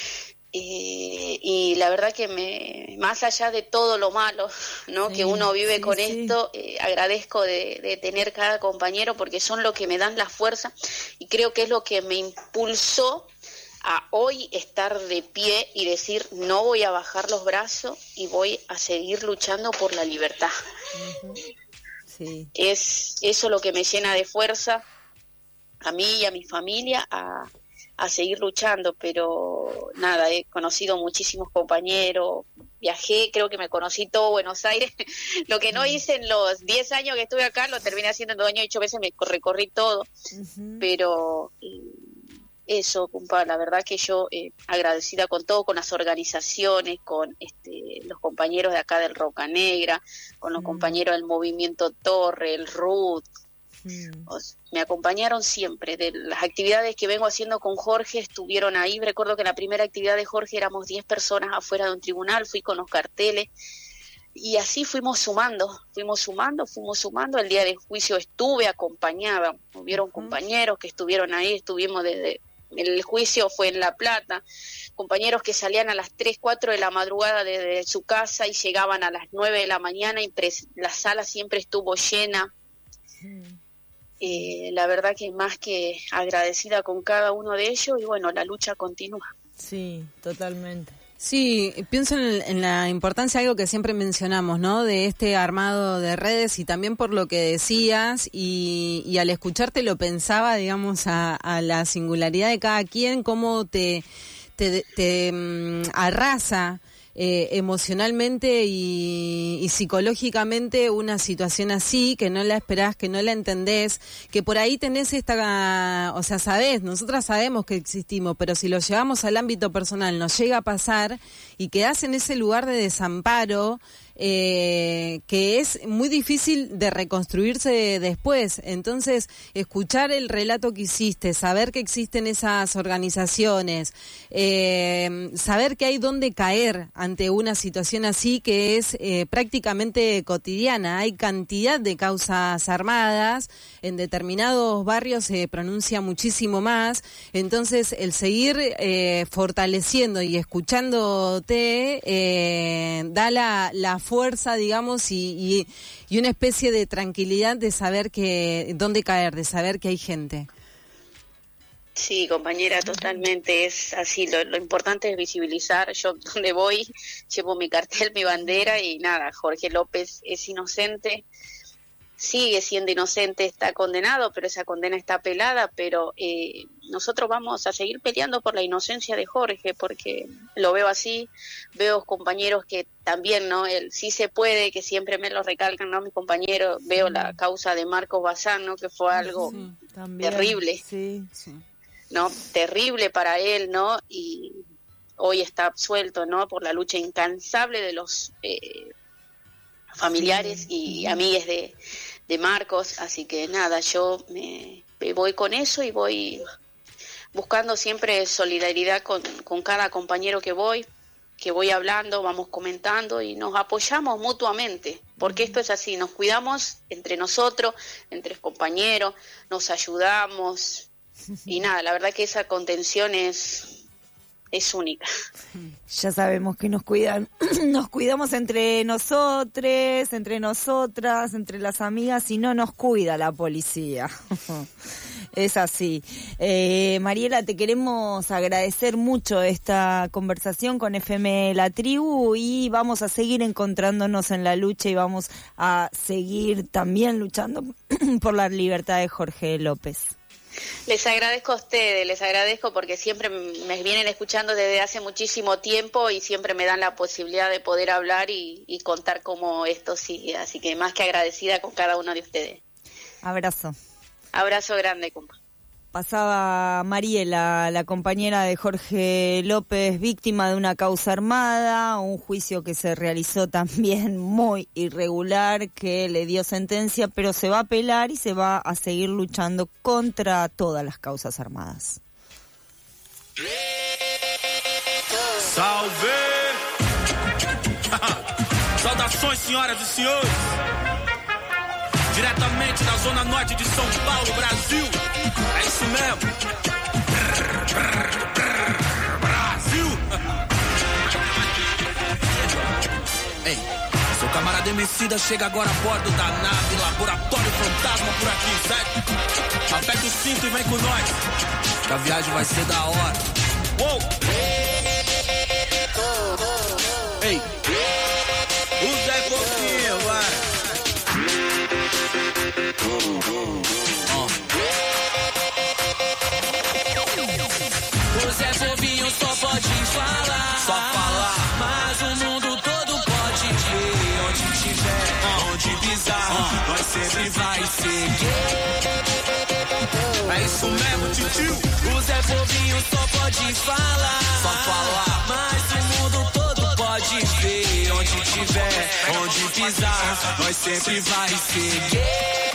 eh, y la verdad que me, más allá de todo lo malo, ¿no? Sí, que uno vive sí, con sí. esto, eh, agradezco de, de tener cada compañero porque son los que me dan la fuerza y creo que es lo que me impulsó a hoy estar de pie y decir no voy a bajar los brazos y voy a seguir luchando por la libertad. Uh-huh. Sí. Es eso lo que me llena de fuerza a mí y a mi familia a, a seguir luchando, pero nada, he conocido muchísimos compañeros, viajé, creo que me conocí todo Buenos Aires, lo que no hice en los diez años que estuve acá lo terminé haciendo en dos años y ocho veces, me recorrí todo, uh-huh. pero... Eso, compa, la verdad que yo eh, agradecida con todo, con las organizaciones, con este, los compañeros de acá del Roca Negra, con los mm. compañeros del Movimiento Torre, el R U T, mm. o sea, me acompañaron siempre. De las actividades que vengo haciendo con Jorge estuvieron ahí. Recuerdo que en la primera actividad de Jorge éramos diez personas afuera de un tribunal, fui con los carteles y así fuimos sumando, fuimos sumando, fuimos sumando. El día del juicio estuve acompañada, hubieron mm. compañeros que estuvieron ahí, estuvimos desde... El juicio fue en La Plata, compañeros que salían a las tres, cuatro de la madrugada desde su casa y llegaban a las nueve de la mañana y pres- la sala siempre estuvo llena. Mm. Eh, la verdad que más que agradecida con cada uno de ellos y bueno, la lucha continúa. Sí, totalmente. Sí, pienso en, en la importancia, algo que siempre mencionamos, ¿no? De este armado de redes y también por lo que decías y, y al escucharte lo pensaba, digamos, a, a la singularidad de cada quien, cómo te, te, te um, arrasa eh, emocionalmente y, y psicológicamente una situación así, que no la esperás, que no la entendés, que por ahí tenés esta, o sea, sabés, nosotras sabemos que existimos, pero si lo llevamos al ámbito personal nos llega a pasar y quedás en ese lugar de desamparo, eh, que es muy difícil de reconstruirse después. Entonces, escuchar el relato que hiciste, saber que existen esas organizaciones, eh, saber que hay dónde caer ante una situación así que es eh, prácticamente cotidiana. Hay cantidad de causas armadas, en determinados barrios se pronuncia muchísimo más, entonces el seguir eh, fortaleciendo y escuchándote eh, da la, la fuerza, digamos, y, y, y una especie de tranquilidad de saber que dónde caer, de saber que hay gente. Sí, compañera, totalmente, es así, lo, lo importante es visibilizar. Yo donde voy llevo mi cartel, mi bandera y nada, Jorge López es inocente, sigue siendo inocente, está condenado, pero esa condena está apelada, pero eh, nosotros vamos a seguir peleando por la inocencia de Jorge, porque lo veo así, veo compañeros que también, ¿no? El sí se puede, que siempre me lo recalcan, ¿no? Mis compañeros, veo la causa de Marcos Bazán, ¿no? Que fue algo sí, terrible, sí, sí. ¿no? Terrible para él, ¿no? Y hoy está absuelto, ¿no? Por la lucha incansable de los eh, familiares sí. y amigues de, de Marcos, así que nada, yo me, me voy con eso y voy buscando siempre solidaridad con, con cada compañero que voy, que voy hablando, vamos comentando y nos apoyamos mutuamente, porque esto es así, nos cuidamos entre nosotros, entre compañeros, nos ayudamos y nada, la verdad que esa contención es... es única. Ya sabemos que nos cuidan, nos cuidamos entre nosotros, entre nosotras, entre las amigas, y no nos cuida la policía. Es así. Eh, Mariela, te queremos agradecer mucho esta conversación con F M La Tribu y vamos a seguir encontrándonos en la lucha y vamos a seguir también luchando por la libertad de Jorge López. Les agradezco a ustedes, les agradezco porque siempre me vienen escuchando desde hace muchísimo tiempo y siempre me dan la posibilidad de poder hablar y, y contar cómo esto sigue. Así que más que agradecida con cada uno de ustedes. Abrazo. Abrazo grande, compa. Pasaba Mariela, la compañera de Jorge López, víctima de una causa armada, un juicio que se realizó también muy irregular, que le dio sentencia, pero se va a apelar y se va a seguir luchando contra todas las causas armadas. Salve! Saudações, senhoras e senhores! Diretamente da zona norte de São Paulo, Brasil. É isso mesmo. Brasil. Ei, seu camarada Emicida chega agora a bordo da nave Laboratório Fantasma por aqui, certo? Aperta o cinto e vem com nós, que a viagem vai ser da hora. Uou! Ei, o Zé Fofinho, vai. O Zé Fofinho só pode falar, só falar, mas o mundo todo pode ver. Onde tiver, uh, onde pisar, uh, nós sempre vai seguir. É isso mesmo, titio. O Zé Fofinho só pode falar, só falar, mas o mundo todo pode ver. Onde tiver, onde pisar, nós sempre vai seguir.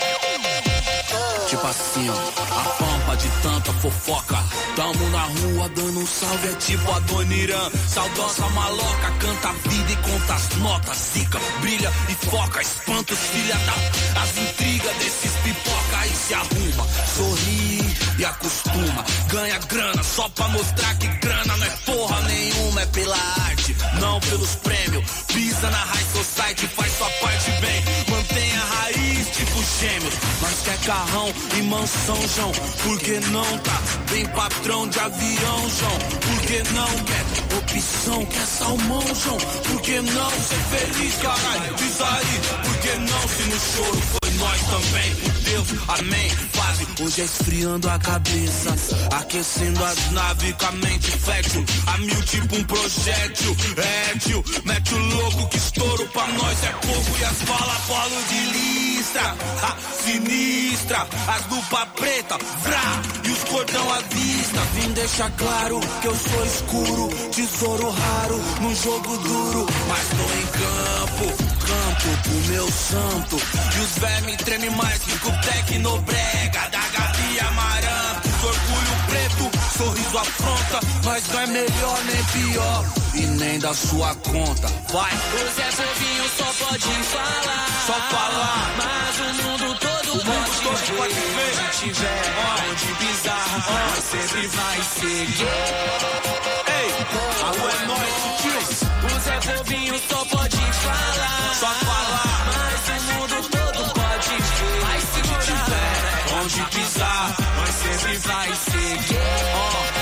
Tipo assim, ó, a pampa de tanta fofoca. Tamo na rua dando um salve, é tipo a Dona Irã. Saudosa maloca, canta a vida e conta as notas. Zica, brilha e foca, espanta os filha da... As intrigas desses pipoca, aí se arruma. Sorri e acostuma, ganha grana só pra mostrar que grana não é porra nenhuma. É pela arte, não pelos prêmios. Pisa na high society, faz sua parte bem. Mantenha a raiz, tipo gêmeos. Nós quer carrão e mansão, João. Por que não tá bem patrão de avião, João? Por que não quer opção, quer salmão, João? Por que não ser feliz, caralho? Diz aí, por que não se no choro foi nós também? Por Deus, amém. Fase, hoje é esfriando a cabeça, aquecendo as naves com a mente fértil. A mil tipo um projétil, é tio, mete o louco que estouro pra nós é pouco. E as balas polo de listra, ha, sinistra. As lupa preta, vrá, e os cordão à vista. Vim deixar claro que eu sou escuro, tesouro raro, num jogo duro. Mas tô em campo, campo pro meu santo. E os vermes treme mais que o tecnobrega. Da Gabi Amaranto, orgulho preto, sorriso afronta. Mas não é melhor nem pior, e nem da sua conta. Vai! O Zé Fofinho só pode falar, só falar, mas o mundo todo, o mundo pode, todo ver. pode ver. Onde tiver, oh. onde pisar, oh. nós sempre vai seguir. Ei, a rua é nóis, tio. O Zé Fofinho só pode falar, só falar, mas o mundo todo pode ver. Vai segurar, tiver, onde pisar, nós sempre vai seguir. Oh.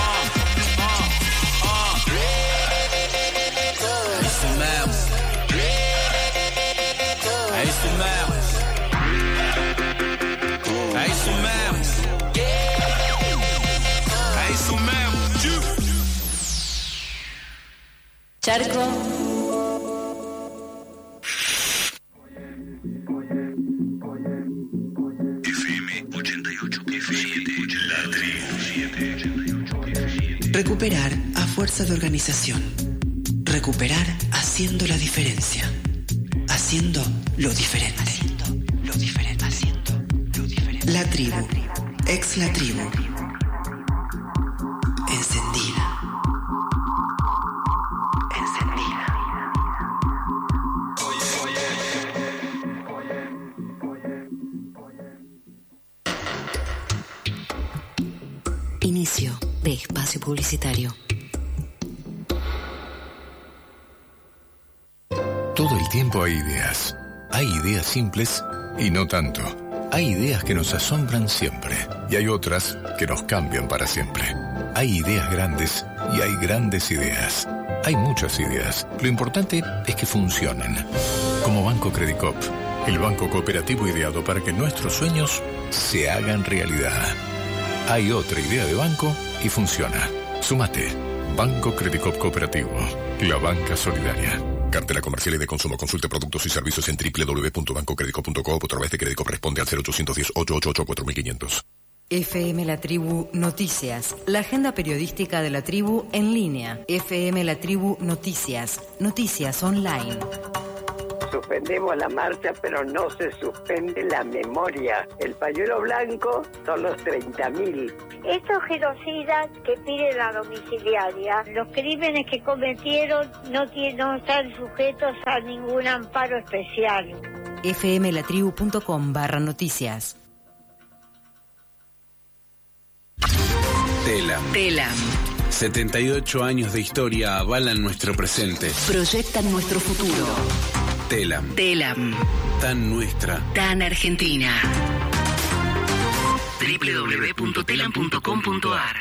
É isso mesmo. É isso mesmo. É isso mesmo. Tio. Charco. Recuperar a fuerza de organización. Recuperar haciendo la diferencia. Haciendo lo diferente. Haciendo lo diferente. Haciendo lo diferente. La tribu. Ex la tribu. Encendida. Encendida. Inicio de espacio publicitario. Todo el tiempo hay ideas. Hay ideas simples y no tanto. Hay ideas que nos asombran siempre y hay otras que nos cambian para siempre. Hay ideas grandes y hay grandes ideas. Hay muchas ideas. Lo importante es que funcionen. Como Banco Credicop, el banco cooperativo ideado para que nuestros sueños se hagan realidad. Hay otra idea de banco y funciona. Súmate. Banco Credicop Cooperativo. La banca solidaria. Cartela comercial y de consumo. Consulte productos y servicios en doble u doble u doble u punto banco credicop punto com o a través de Credicop. Responde al cero ochocientos diez, ochocientos ochenta y ocho, cuatro mil quinientos. F M La Tribu Noticias, la agenda periodística de la tribu en línea. F M La Tribu Noticias, noticias online. Suspendemos la marcha, pero no se suspende la memoria. El pañuelo blanco son los treinta mil. Estos genocidas que piden la domiciliaria, los crímenes que cometieron no, tienen, no están sujetos a ningún amparo especial. F M La Tribu punto com barra noticias. Telam. Telam. setenta y ocho años de historia avalan nuestro presente. Proyectan nuestro futuro. Telam. Telam. Tan nuestra. Tan argentina. doble u doble u doble u punto telam punto com punto a r.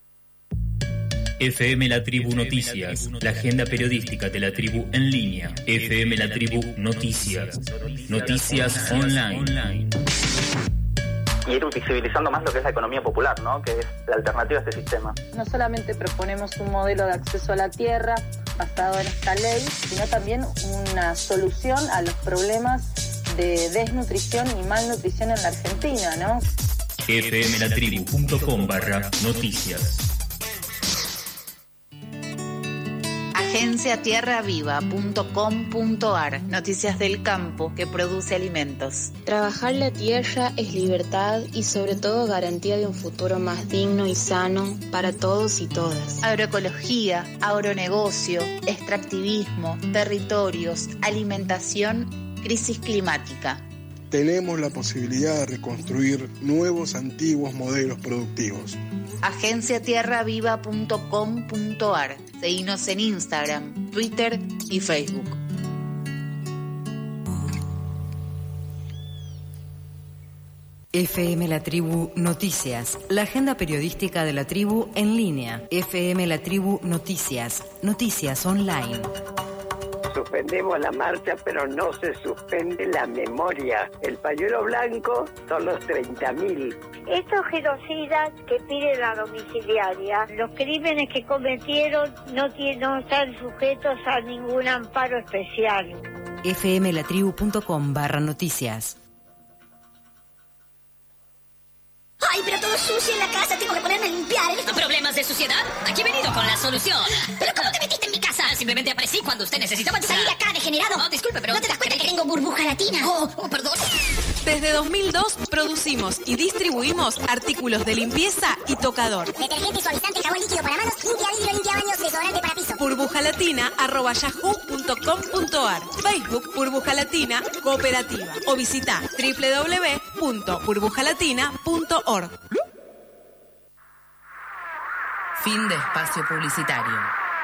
F M La Tribu Noticias, la agenda periodística de la tribu en línea. F M La Tribu Noticias, noticias online. Y ir visibilizando más lo que es la economía popular, ¿no? Que es la alternativa a este sistema. No solamente proponemos un modelo de acceso a la tierra basado en esta ley, sino también una solución a los problemas de desnutrición y malnutrición en la Argentina, ¿no? F M La Tribu punto com barra noticias. agencia tierra viva punto com punto a r. Noticias del campo que produce alimentos. Trabajar la tierra es libertad y sobre todo garantía de un futuro más digno y sano para todos y todas. Agroecología, agronegocio, extractivismo, territorios, alimentación, crisis climática. Tenemos la posibilidad de reconstruir nuevos antiguos modelos productivos. agencia tierra viva punto com punto a r. Seguinos en Instagram, Twitter y Facebook. F M La Tribu Noticias, la agenda periodística de la tribu en línea. F M La Tribu Noticias, noticias online. Suspendemos la marcha, pero no se suspende la memoria. El pañuelo blanco son los treinta mil. Estos genocidas que piden la domiciliaria, los crímenes que cometieron no, tienen, no están sujetos a ningún amparo especial. F M La Tribu punto com barra noticias. ¡Ay, pero todo sucio en la casa! Tengo que ponerme a limpiar. ¿Problemas de suciedad? Aquí he venido con la solución. ¿Pero cómo te metiste en mi casa? Simplemente aparecí cuando usted necesitaba ¡Salí de acá, degenerado! Oh, disculpe, pero... ¿No te das cuenta que tengo burbuja latina? Oh, oh, perdón. Desde dos mil dos producimos y distribuimos artículos de limpieza y tocador. Detergente, suavizante, jabón líquido para manos, limpia vidrio, limpia baños, desodorante para piso. burbuja latina arroba yahoo punto com punto a r. Facebook Burbuja Latina Cooperativa. O visita doble u doble u doble u punto burbuja latina punto org. Fin de espacio publicitario.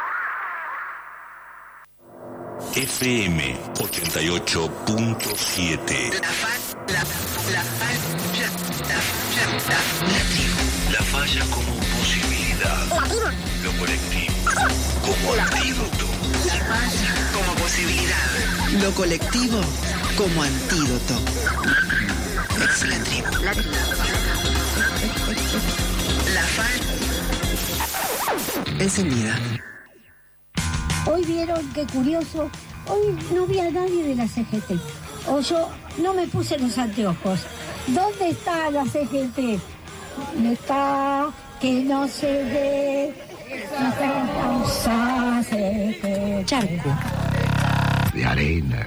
F M ochenta y ocho punto siete. La fa, la, la falla, la, la, la tribu. La falla como posibilidad. Lo colectivo como antídoto. La falla como posibilidad. Lo colectivo como antídoto. Es la tribu. La tribu. La falla. Encendida. Hoy vieron, qué curioso, hoy no vi a nadie de la C G T. O yo no me puse los anteojos. ¿Dónde está la C G T? ¿Dónde está? Que no se ve. Causa C G T. Charco. De arena.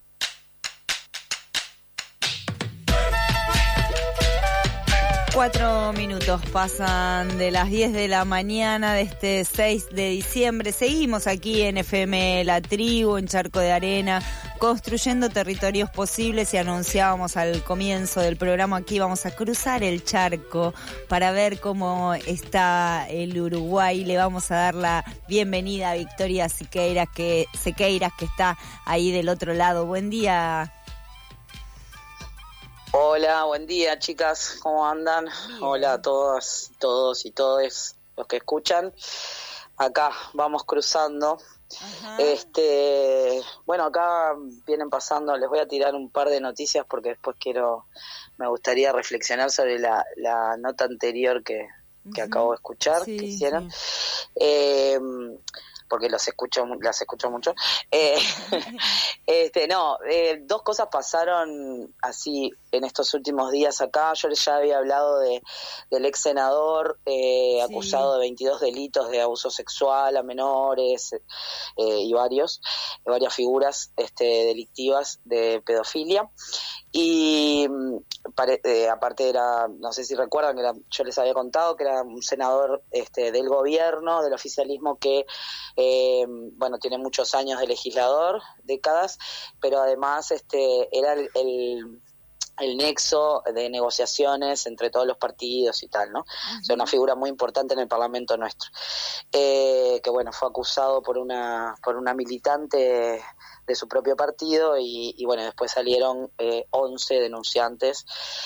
Cuatro minutos pasan de las diez de la mañana de este seis de diciembre. Seguimos aquí en F M La Tribu, en Charco de Arena, construyendo territorios posibles, y anunciábamos al comienzo del programa que íbamos a cruzar el charco para ver cómo está el Uruguay. Le vamos a dar la bienvenida a Victoria Sequeiras, que, Sequeiras, que está ahí del otro lado. Buen día. Hola, buen día, chicas, ¿cómo andan? Bien. Hola a todas, todos y todes los que escuchan. Acá vamos cruzando. Ajá. Este, bueno, acá vienen pasando, les voy a tirar un par de noticias porque después quiero, me gustaría reflexionar sobre la, la nota anterior que, que uh-huh. acabo de escuchar, sí, que hicieron. Sí. Eh, porque los escucho, las escucho mucho. Eh, este, no, eh, dos cosas pasaron así en estos últimos días acá. Yo ya había hablado de del ex senador eh, sí. acusado de veintidós delitos de abuso sexual a menores eh, y varios, varias figuras este, delictivas de pedofilia. Y pare, eh, aparte era, no sé si recuerdan, era, yo les había contado que era un senador este, del gobierno, del oficialismo que, eh, bueno, tiene muchos años de legislador, décadas, pero además este era el, el, el nexo de negociaciones entre todos los partidos y tal, ¿no? Uh-huh. O sea, una figura muy importante en el Parlamento nuestro. Eh, que, bueno, fue acusado por una, por una militante de su propio partido y, y bueno, después salieron eh, once denunciantes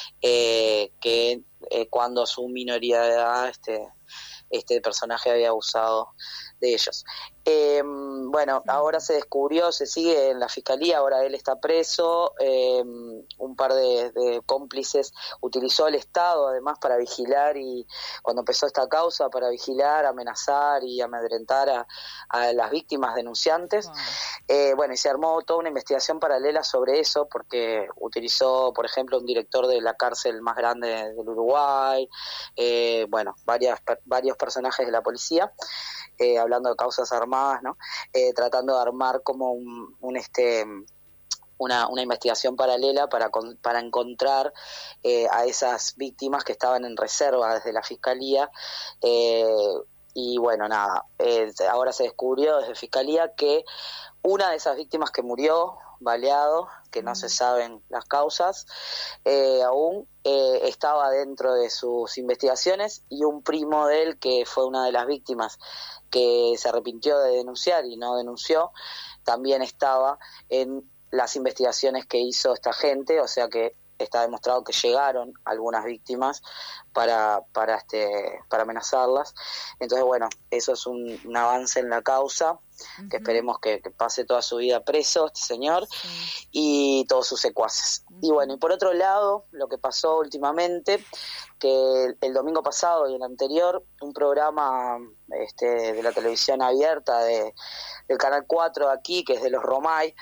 eh, que eh, cuando su minoría de edad este, este personaje había abusado de ellos. Eh, bueno, ahora se descubrió, se sigue en la fiscalía, ahora él está preso, eh, un par de, de cómplices utilizó el Estado además para vigilar y cuando empezó esta causa para vigilar, amenazar y amedrentar a, a las víctimas denunciantes. Wow. Eh, bueno, y se armó toda una investigación paralela sobre eso porque utilizó, por ejemplo, un director de la cárcel más grande del Uruguay, eh, bueno, varias, varios personajes de la policía. Eh, hablando de causas armadas, ¿no? Eh, tratando de armar como un, un este una, una investigación paralela para con, para encontrar eh, a esas víctimas que estaban en reserva desde la fiscalía eh, y bueno, nada, eh, ahora se descubrió desde fiscalía que una de esas víctimas que murió baleado, que no se saben las causas, eh, aún eh, estaba dentro de sus investigaciones y un primo de él, que fue una de las víctimas que se arrepintió de denunciar y no denunció, también estaba en las investigaciones que hizo esta gente, o sea que está demostrado que llegaron algunas víctimas para para este para amenazarlas. Entonces, bueno, eso es un, un avance en la causa, uh-huh. que esperemos que, que pase toda su vida preso este señor, sí. y todos sus secuaces. Uh-huh. Y bueno, y por otro lado, lo que pasó últimamente, que el, el domingo pasado y el anterior, un programa este, de la televisión abierta de, del Canal cuatro aquí, que es de los Romay,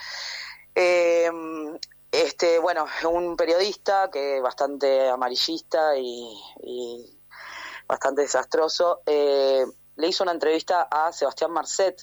eh, Este, bueno, un periodista que es bastante amarillista y, y bastante desastroso, eh, le hizo una entrevista a Sebastián Marcet,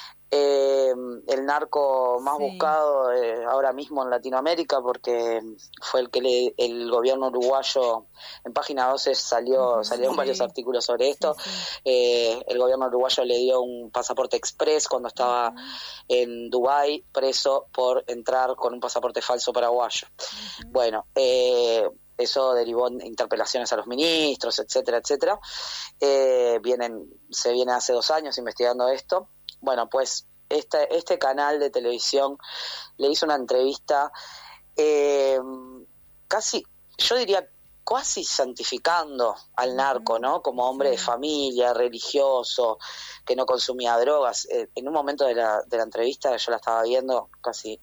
eh, el narco más sí. buscado eh, ahora mismo en Latinoamérica, porque fue el que le, el gobierno uruguayo, en página doce salió, salieron sí. varios artículos sobre esto, sí, sí. Eh, el gobierno uruguayo le dio un pasaporte express cuando estaba uh-huh. en Dubái preso por entrar con un pasaporte falso paraguayo. Uh-huh. Bueno, eh, eso derivó en interpelaciones a los ministros, etcétera, etcétera. Eh, vienen, se viene hace dos años investigando esto. Bueno, pues este, este canal de televisión le hizo una entrevista eh, casi, yo diría, casi santificando al narco, ¿no? Como hombre de familia, religioso, que no consumía drogas. Eh, en un momento de la, de la entrevista, yo la estaba viendo, casi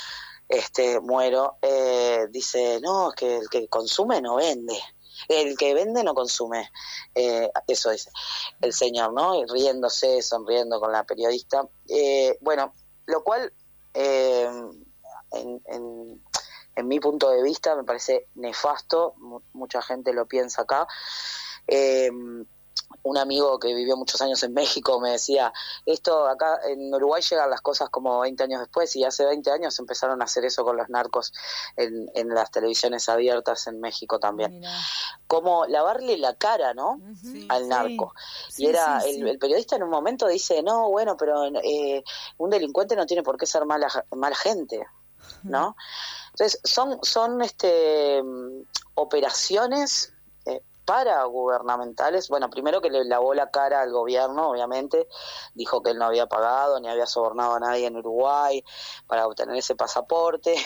este muero, eh, dice, no, es que el que consume no vende. El que vende no consume, eh, eso dice el señor, ¿no? Y riéndose, sonriendo con la periodista. Eh, bueno, lo cual, eh, en, en, en mi punto de vista, me parece nefasto. M- mucha gente lo piensa acá. Eh, un amigo que vivió muchos años en México me decía, esto acá en Uruguay llegan las cosas como veinte años después, y hace veinte años empezaron a hacer eso con los narcos en, en las televisiones abiertas en México también. Mira. Como lavarle la cara, ¿no? Sí, al narco. Sí. Y era sí, sí, el, sí. el periodista en un momento dice, no, bueno, pero eh, un delincuente no tiene por qué ser mala, mala gente, ¿no? Entonces son, son este operaciones... Eh, paragubernamentales, bueno, primero que le lavó la cara al gobierno, obviamente, dijo que él no había pagado ni había sobornado a nadie en Uruguay para obtener ese pasaporte,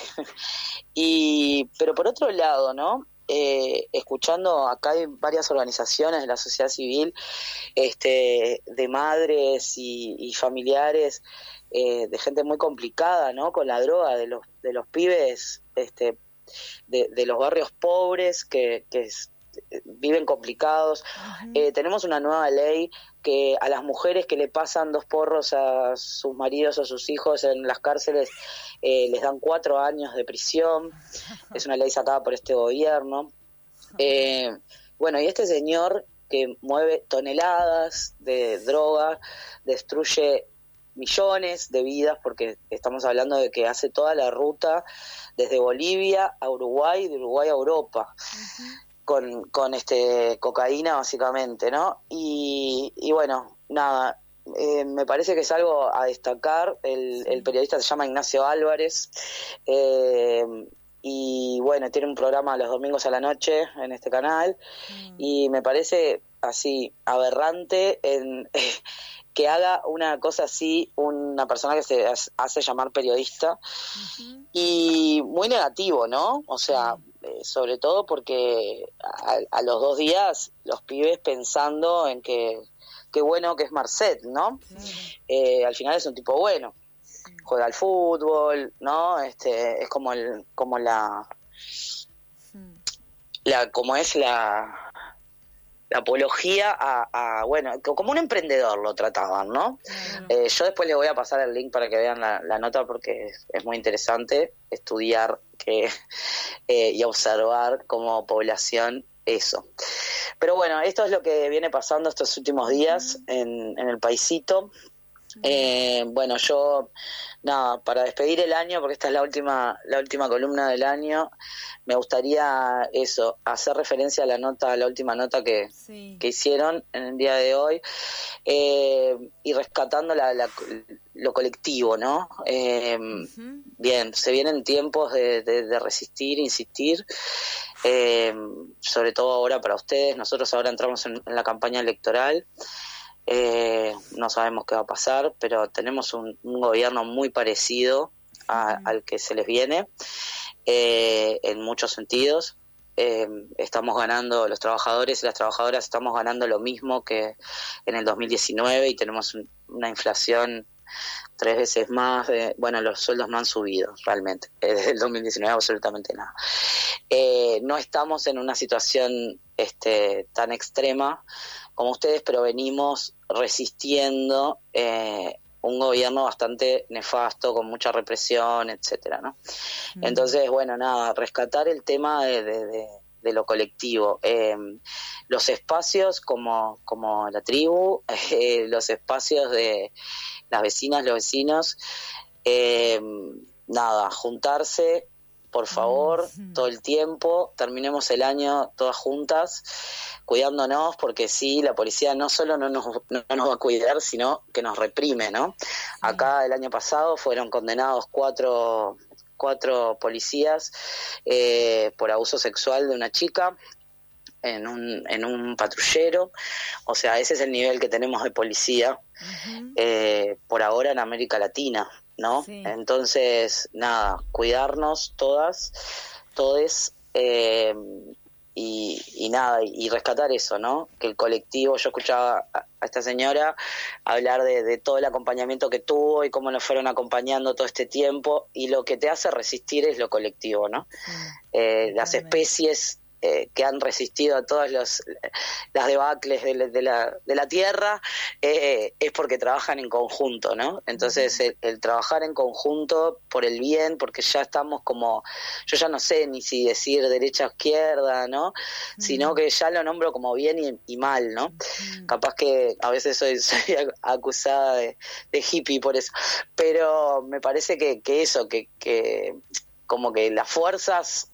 y pero por otro lado, ¿no? Eh, escuchando, acá hay varias organizaciones de la sociedad civil, este, de madres y, y familiares, eh, de gente muy complicada, ¿no? Con la droga, de los de los pibes, este, de, de los barrios pobres que, que es, viven complicados. Uh-huh. Eh, tenemos una nueva ley que a las mujeres que le pasan dos porros a sus maridos o sus hijos en las cárceles eh, les dan cuatro años de prisión. Es una ley sacada por este gobierno. Eh, bueno, y este señor que mueve toneladas de droga, destruye millones de vidas, porque estamos hablando de que hace toda la ruta desde Bolivia a Uruguay, de Uruguay a Europa. Uh-huh. con, con este cocaína básicamente, ¿no? Y, y bueno, nada, eh, me parece que es algo a destacar. El, el periodista se llama Ignacio Álvarez, eh, y bueno, tiene un programa los domingos a la noche en este canal, mm. y me parece así aberrante en eh, que haga una cosa así una persona que se hace llamar periodista, uh-huh. y muy negativo, ¿no? O sea, eh, sobre todo porque a, a los dos días los pibes pensando en que qué bueno que es Marcet, ¿no? Uh-huh. Eh, al final es un tipo bueno, uh-huh. juega al fútbol, ¿no? Este es como el como la uh-huh. la como es la la apología a, a, bueno, como un emprendedor lo trataban, ¿no? Claro. Eh, yo después les voy a pasar el link para que vean la, la nota, porque es, es muy interesante estudiar que, eh, y observar como población eso. Pero bueno, esto es lo que viene pasando estos últimos días uh-huh. en, en el paisito. Uh-huh. Eh, bueno, yo, nada, para despedir el año, porque esta es la última, la última columna del año, me gustaría eso, hacer referencia a la nota, a la última nota que, sí. que hicieron en el día de hoy, eh, y rescatando la, la, lo colectivo, ¿no? Eh, uh-huh. Bien, se vienen tiempos de, de, de resistir, insistir, eh, sobre todo ahora para ustedes. Nosotros ahora entramos en, en la campaña electoral. Eh, no sabemos qué va a pasar, pero tenemos un, un gobierno muy parecido a, uh-huh. al que se les viene, eh, en muchos sentidos. Eh, estamos ganando, los trabajadores y las trabajadoras estamos ganando lo mismo que en el dos mil diecinueve, y tenemos un, una inflación tres veces más. De, bueno, los sueldos no han subido realmente, eh, desde el dos mil diecinueve absolutamente nada. Eh, no estamos en una situación este, tan extrema como ustedes, pero venimos resistiendo eh, un gobierno bastante nefasto, con mucha represión, etcétera, ¿no? Mm. Entonces, bueno, nada, rescatar el tema de, de, de, de lo colectivo. Eh, los espacios como, como la tribu, eh, los espacios de las vecinas, los vecinos, eh, nada, juntarse, por favor, mm. todo el tiempo, terminemos el año todas juntas, cuidándonos, porque sí, la policía no solo no nos, no nos va a cuidar, sino que nos reprime, ¿no? Sí. Acá el año pasado fueron condenados cuatro, cuatro policías eh, por abuso sexual de una chica en un, en un patrullero. O sea, ese es el nivel que tenemos de policía, uh-huh. eh, por ahora en América Latina, ¿no? Sí. Entonces, nada, cuidarnos todas, todes, eh, y, y nada, y rescatar eso, ¿no? Que el colectivo, yo escuchaba a, a esta señora hablar de, de todo el acompañamiento que tuvo y cómo nos fueron acompañando todo este tiempo, y lo que te hace resistir es lo colectivo, ¿no? Sí, eh, las especies Eh, que han resistido a todas los, las debacles de la, de la, de la tierra, eh, es porque trabajan en conjunto, ¿no? Entonces el, el trabajar en conjunto por el bien, porque ya estamos como, yo ya no sé ni si decir derecha o izquierda, ¿no? Mm. Sino que ya lo nombro como bien y, y mal, ¿no? Mm. Capaz que a veces soy, soy acusada de, de hippie por eso, pero me parece que, que eso, que, que como que las fuerzas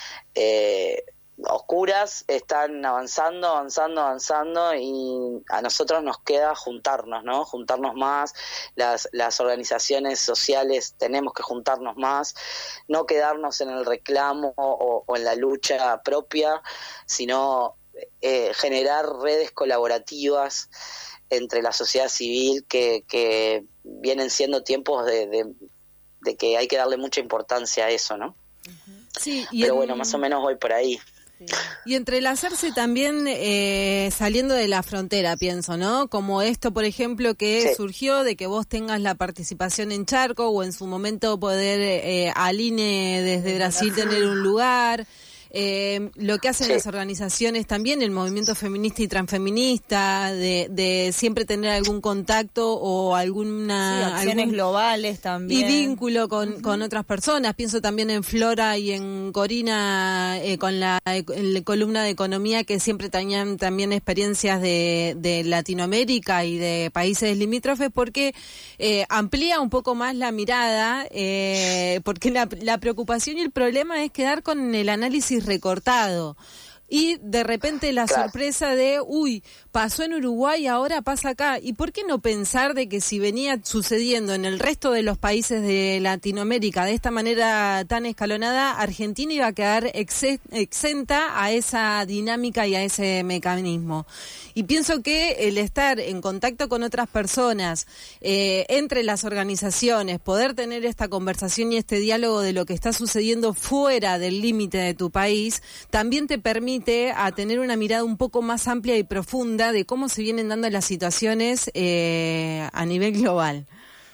eh, oscuras están avanzando, avanzando, avanzando, y a nosotros nos queda juntarnos, ¿no? Juntarnos más, las, las organizaciones sociales tenemos que juntarnos más, no quedarnos en el reclamo o, o en la lucha propia, sino eh, generar redes colaborativas entre la sociedad civil que, que vienen siendo tiempos de, de, de que hay que darle mucha importancia a eso, ¿no? Sí, y pero en... bueno, más o menos voy por ahí. Y entrelazarse también eh, saliendo de la frontera, pienso, ¿no? Como esto, por ejemplo, que sí. surgió de que vos tengas la participación en Charco o en su momento poder eh, Aline desde Brasil tener un lugar. Eh, lo que hacen sí. las organizaciones también, el movimiento feminista y transfeminista, de, de siempre tener algún contacto o alguna... Sí, acciones algún, globales también. Y vínculo con, uh-huh. con otras personas. Pienso también en Flora y en Corina, eh, con la, en la columna de economía, que siempre tenían también experiencias de, de Latinoamérica y de países limítrofes, porque eh, amplía un poco más la mirada, eh, porque la, la preocupación y el problema es quedar con el análisis recortado y de repente la claro. sorpresa de uy, pasó en Uruguay, ahora pasa acá. ¿Y por qué no pensar de que si venía sucediendo en el resto de los países de Latinoamérica de esta manera tan escalonada, Argentina iba a quedar ex- exenta a esa dinámica y a ese mecanismo? Y pienso que el estar en contacto con otras personas, eh, entre las organizaciones, poder tener esta conversación y este diálogo de lo que está sucediendo fuera del límite de tu país, también te permite a tener una mirada un poco más amplia y profunda de cómo se vienen dando las situaciones eh, a nivel global.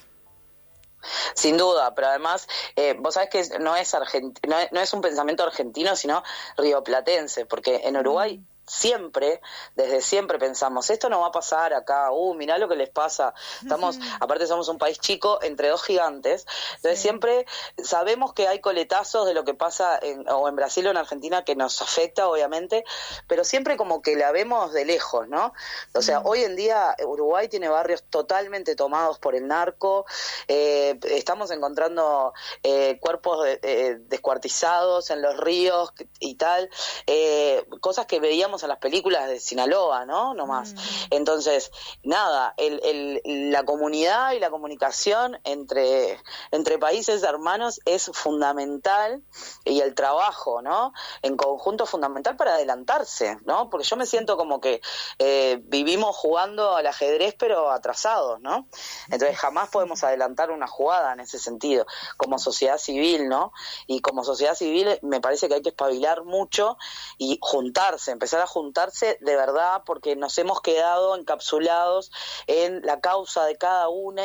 Sin duda, pero además, eh, vos sabés que no es, argent- no es no es un pensamiento argentino, sino rioplatense, porque en Uruguay siempre, desde siempre pensamos, esto no va a pasar acá, uh, mirá lo que les pasa, estamos, uh-huh. aparte somos un país chico entre dos gigantes, entonces sí. siempre sabemos que hay coletazos de lo que pasa en, o en Brasil o en Argentina que nos afecta, obviamente, pero siempre como que la vemos de lejos, ¿no? O sea, uh-huh. hoy en día Uruguay tiene barrios totalmente tomados por el narco, eh, estamos encontrando eh, cuerpos de, eh, descuartizados en los ríos y tal, eh, cosas que veíamos a las películas de Sinaloa, ¿no? No más. Mm. Entonces, nada, el, el, la comunidad y la comunicación entre, entre países hermanos es fundamental, y el trabajo, ¿no? En conjunto es fundamental para adelantarse, ¿no? Porque yo me siento como que eh, vivimos jugando al ajedrez pero atrasados, ¿no? Entonces jamás podemos adelantar una jugada en ese sentido, como sociedad civil, ¿no? Y como sociedad civil me parece que hay que espabilar mucho y juntarse, empezar a juntarse de verdad, porque nos hemos quedado encapsulados en la causa de cada uno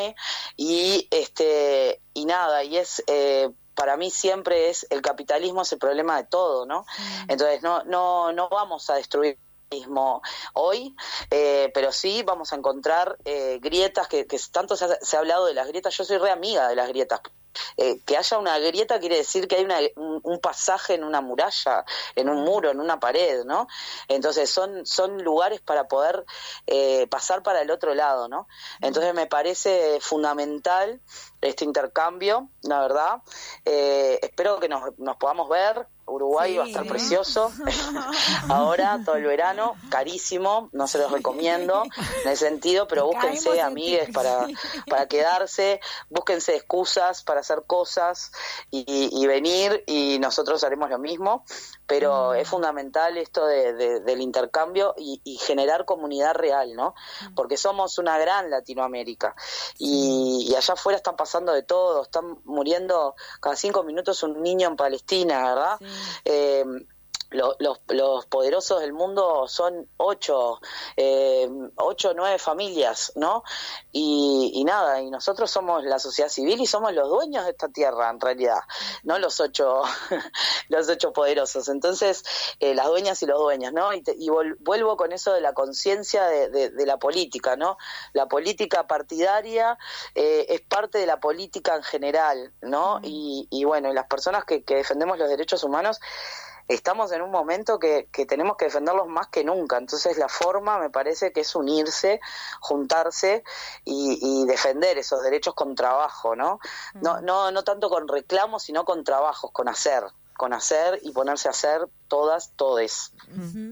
y este y nada, y es eh, para mí siempre es el capitalismo es el problema de todo, ¿no? Entonces no no no vamos a destruir mismo hoy, eh, pero sí vamos a encontrar eh, grietas que, que tanto se ha, se ha hablado de las grietas. Yo soy re amiga de las grietas. Eh, que haya una grieta quiere decir que hay una, un, un pasaje en una muralla, en un muro, en una pared, ¿no? Entonces son son lugares para poder eh, pasar para el otro lado, ¿no? Entonces me parece fundamental este intercambio, la verdad. Eh, espero que nos, nos podamos ver. Uruguay sí, va a estar ¿eh? precioso. Ahora, todo el verano, carísimo, no se los recomiendo en ese sentido, pero búsquense amigues para, para quedarse, búsquense excusas para hacer cosas y, y venir, y nosotros haremos lo mismo, pero mm. es fundamental esto de, de, del intercambio y, y generar comunidad real, ¿no? Porque somos una gran Latinoamérica y, y allá afuera están pasando de todo, están muriendo cada cinco minutos un niño en Palestina, ¿verdad? Sí. Eh, Los, los, los poderosos del mundo son ocho, eh, ocho o nueve familias, ¿no? Y, y nada, y nosotros somos la sociedad civil y somos los dueños de esta tierra, en realidad, no los ocho, los ocho poderosos. Entonces, eh, las dueñas y los dueños, ¿no? Y, te, y vol, vuelvo con eso de la conciencia de, de, de la política, ¿no? La política partidaria eh, es parte de la política en general, ¿no? Uh-huh. Y, y bueno, y las personas que, que defendemos los derechos humanos estamos en un momento que, que tenemos que defenderlos más que nunca. Entonces la forma me parece que es unirse, juntarse y, y defender esos derechos con trabajo, ¿no? Uh-huh. No, no, no tanto con reclamos, sino con trabajos, con hacer, con hacer y ponerse a hacer todas, todes. Uh-huh.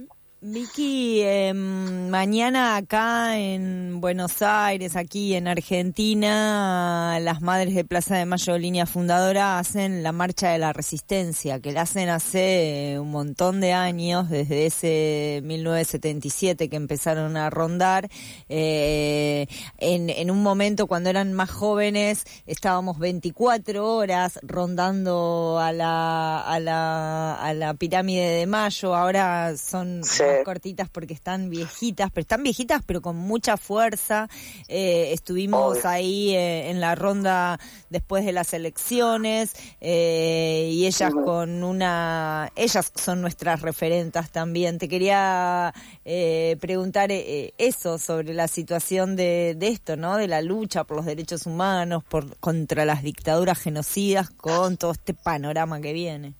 Vicky, eh, mañana acá en Buenos Aires, aquí en Argentina, las madres de Plaza de Mayo, línea fundadora, hacen la Marcha de la Resistencia, que la hacen hace un montón de años, desde ese mil novecientos setenta y siete que empezaron a rondar. Eh, en, en un momento, cuando eran más jóvenes, estábamos veinticuatro horas rondando a la, a la, a la pirámide de Mayo. Ahora son... Sí. cortitas porque están viejitas, pero están viejitas pero con mucha fuerza. Eh, estuvimos Obvio. ahí eh, en la ronda después de las elecciones eh, y ellas uh-huh. con una... Ellas son nuestras referentas también. Te quería eh, preguntar eh, eso sobre la situación de, de esto, ¿no? De la lucha por los derechos humanos, por contra las dictaduras genocidas, con todo este panorama que viene.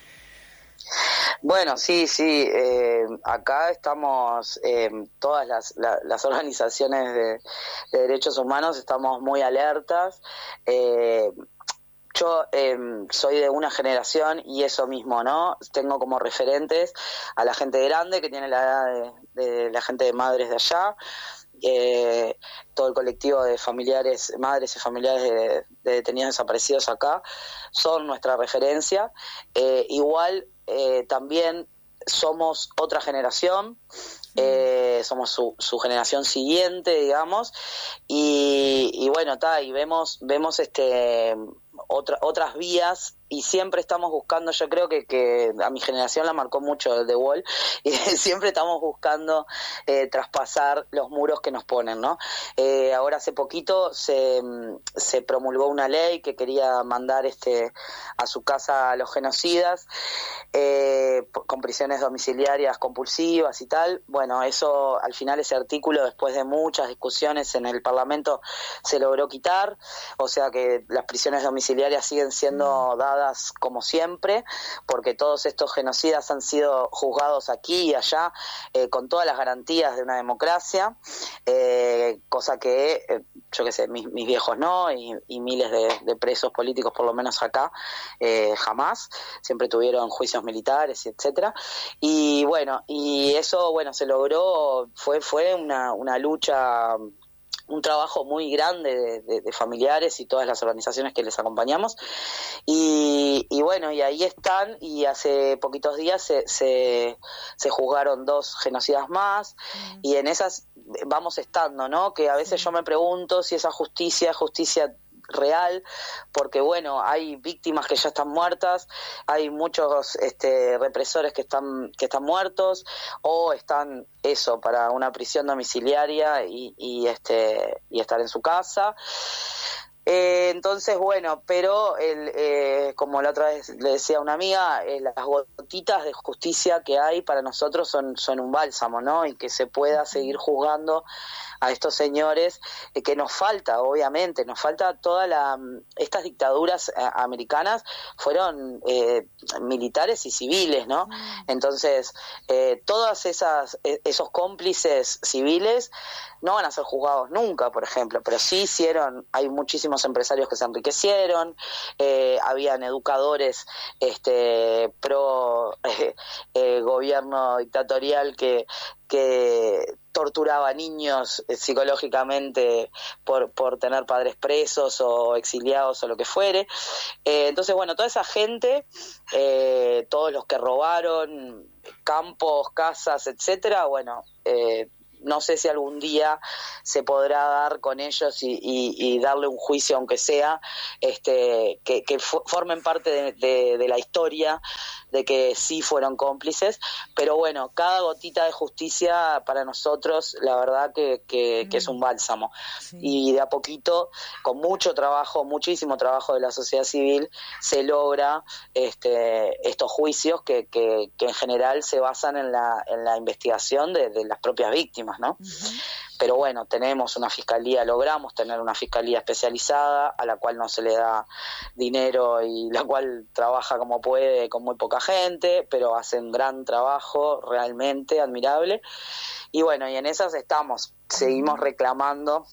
Bueno, sí, sí, eh, acá estamos, eh, todas las, la, las organizaciones de, de derechos humanos estamos muy alertas. Eh, yo eh, soy de una generación y eso mismo, ¿no? Tengo como referentes a la gente grande que tiene la edad de, de la gente de madres de allá. Eh, todo el colectivo de familiares, madres y familiares de, de detenidos desaparecidos acá son nuestra referencia. Eh, igual eh, también somos otra generación, eh, somos su, su generación siguiente, digamos, y, y bueno, está, y vemos, vemos este otra, otras vías, y siempre estamos buscando, yo creo que, que a mi generación la marcó mucho el The Wall, y siempre estamos buscando eh, traspasar los muros que nos ponen, ¿no? Eh, ahora hace poquito se, se promulgó una ley que quería mandar este a su casa a los genocidas, eh, con prisiones domiciliarias compulsivas y tal. Bueno, eso al final, ese artículo, después de muchas discusiones en el Parlamento, se logró quitar, o sea que las prisiones domiciliarias siguen siendo dadas como siempre, porque todos estos genocidas han sido juzgados aquí y allá eh, con todas las garantías de una democracia, eh, cosa que eh, yo qué sé, mis, mis viejos no, y, y miles de, de presos políticos, por lo menos acá, eh, jamás, siempre tuvieron juicios militares, etcétera. Y bueno, y eso, bueno, se logró, fue, fue una, una lucha, un trabajo muy grande de, de, de familiares y todas las organizaciones que les acompañamos, y, y bueno, y ahí están, y hace poquitos días se, se, se juzgaron dos genocidas más, mm. y en esas vamos estando, ¿no? Que a veces yo me pregunto si esa justicia es justicia real, porque bueno, hay víctimas que ya están muertas, hay muchos este, represores que están que están muertos, o están eso para una prisión domiciliaria y, y este y estar en su casa. Eh, entonces, bueno, pero el, eh, como la otra vez le decía a una amiga, eh, las gotitas de justicia que hay para nosotros son, son un bálsamo, ¿no? Y que se pueda seguir juzgando a estos señores, eh, que nos falta, obviamente, nos falta toda la... Estas dictaduras eh, americanas fueron eh, militares y civiles, ¿no? Entonces, eh, todas esas eh, esos cómplices civiles no van a ser juzgados nunca, por ejemplo, pero sí hicieron, hay muchísimos empresarios que se enriquecieron, eh, habían educadores este pro eh, eh, gobierno dictatorial que que torturaba a niños eh, psicológicamente por por tener padres presos o exiliados o lo que fuere. Eh, entonces, bueno, toda esa gente, eh, todos los que robaron campos, casas, etcétera, bueno, eh, no sé si algún día se podrá dar con ellos y, y, y darle un juicio, aunque sea, este, que, que formen parte de, de, de la historia, de que sí fueron cómplices, pero bueno, cada gotita de justicia para nosotros, la verdad que, que, que es un bálsamo. Sí. Y de a poquito, con mucho trabajo, muchísimo trabajo de la sociedad civil, se logra este, estos juicios que, que, que en general se basan en la, en la investigación de, de las propias víctimas, ¿no? Uh-huh. Pero bueno, tenemos una fiscalía, logramos tener una fiscalía especializada a la cual no se le da dinero y la cual trabaja como puede con muy poca gente, pero hace un gran trabajo realmente admirable. Y bueno, y en esas estamos, seguimos reclamando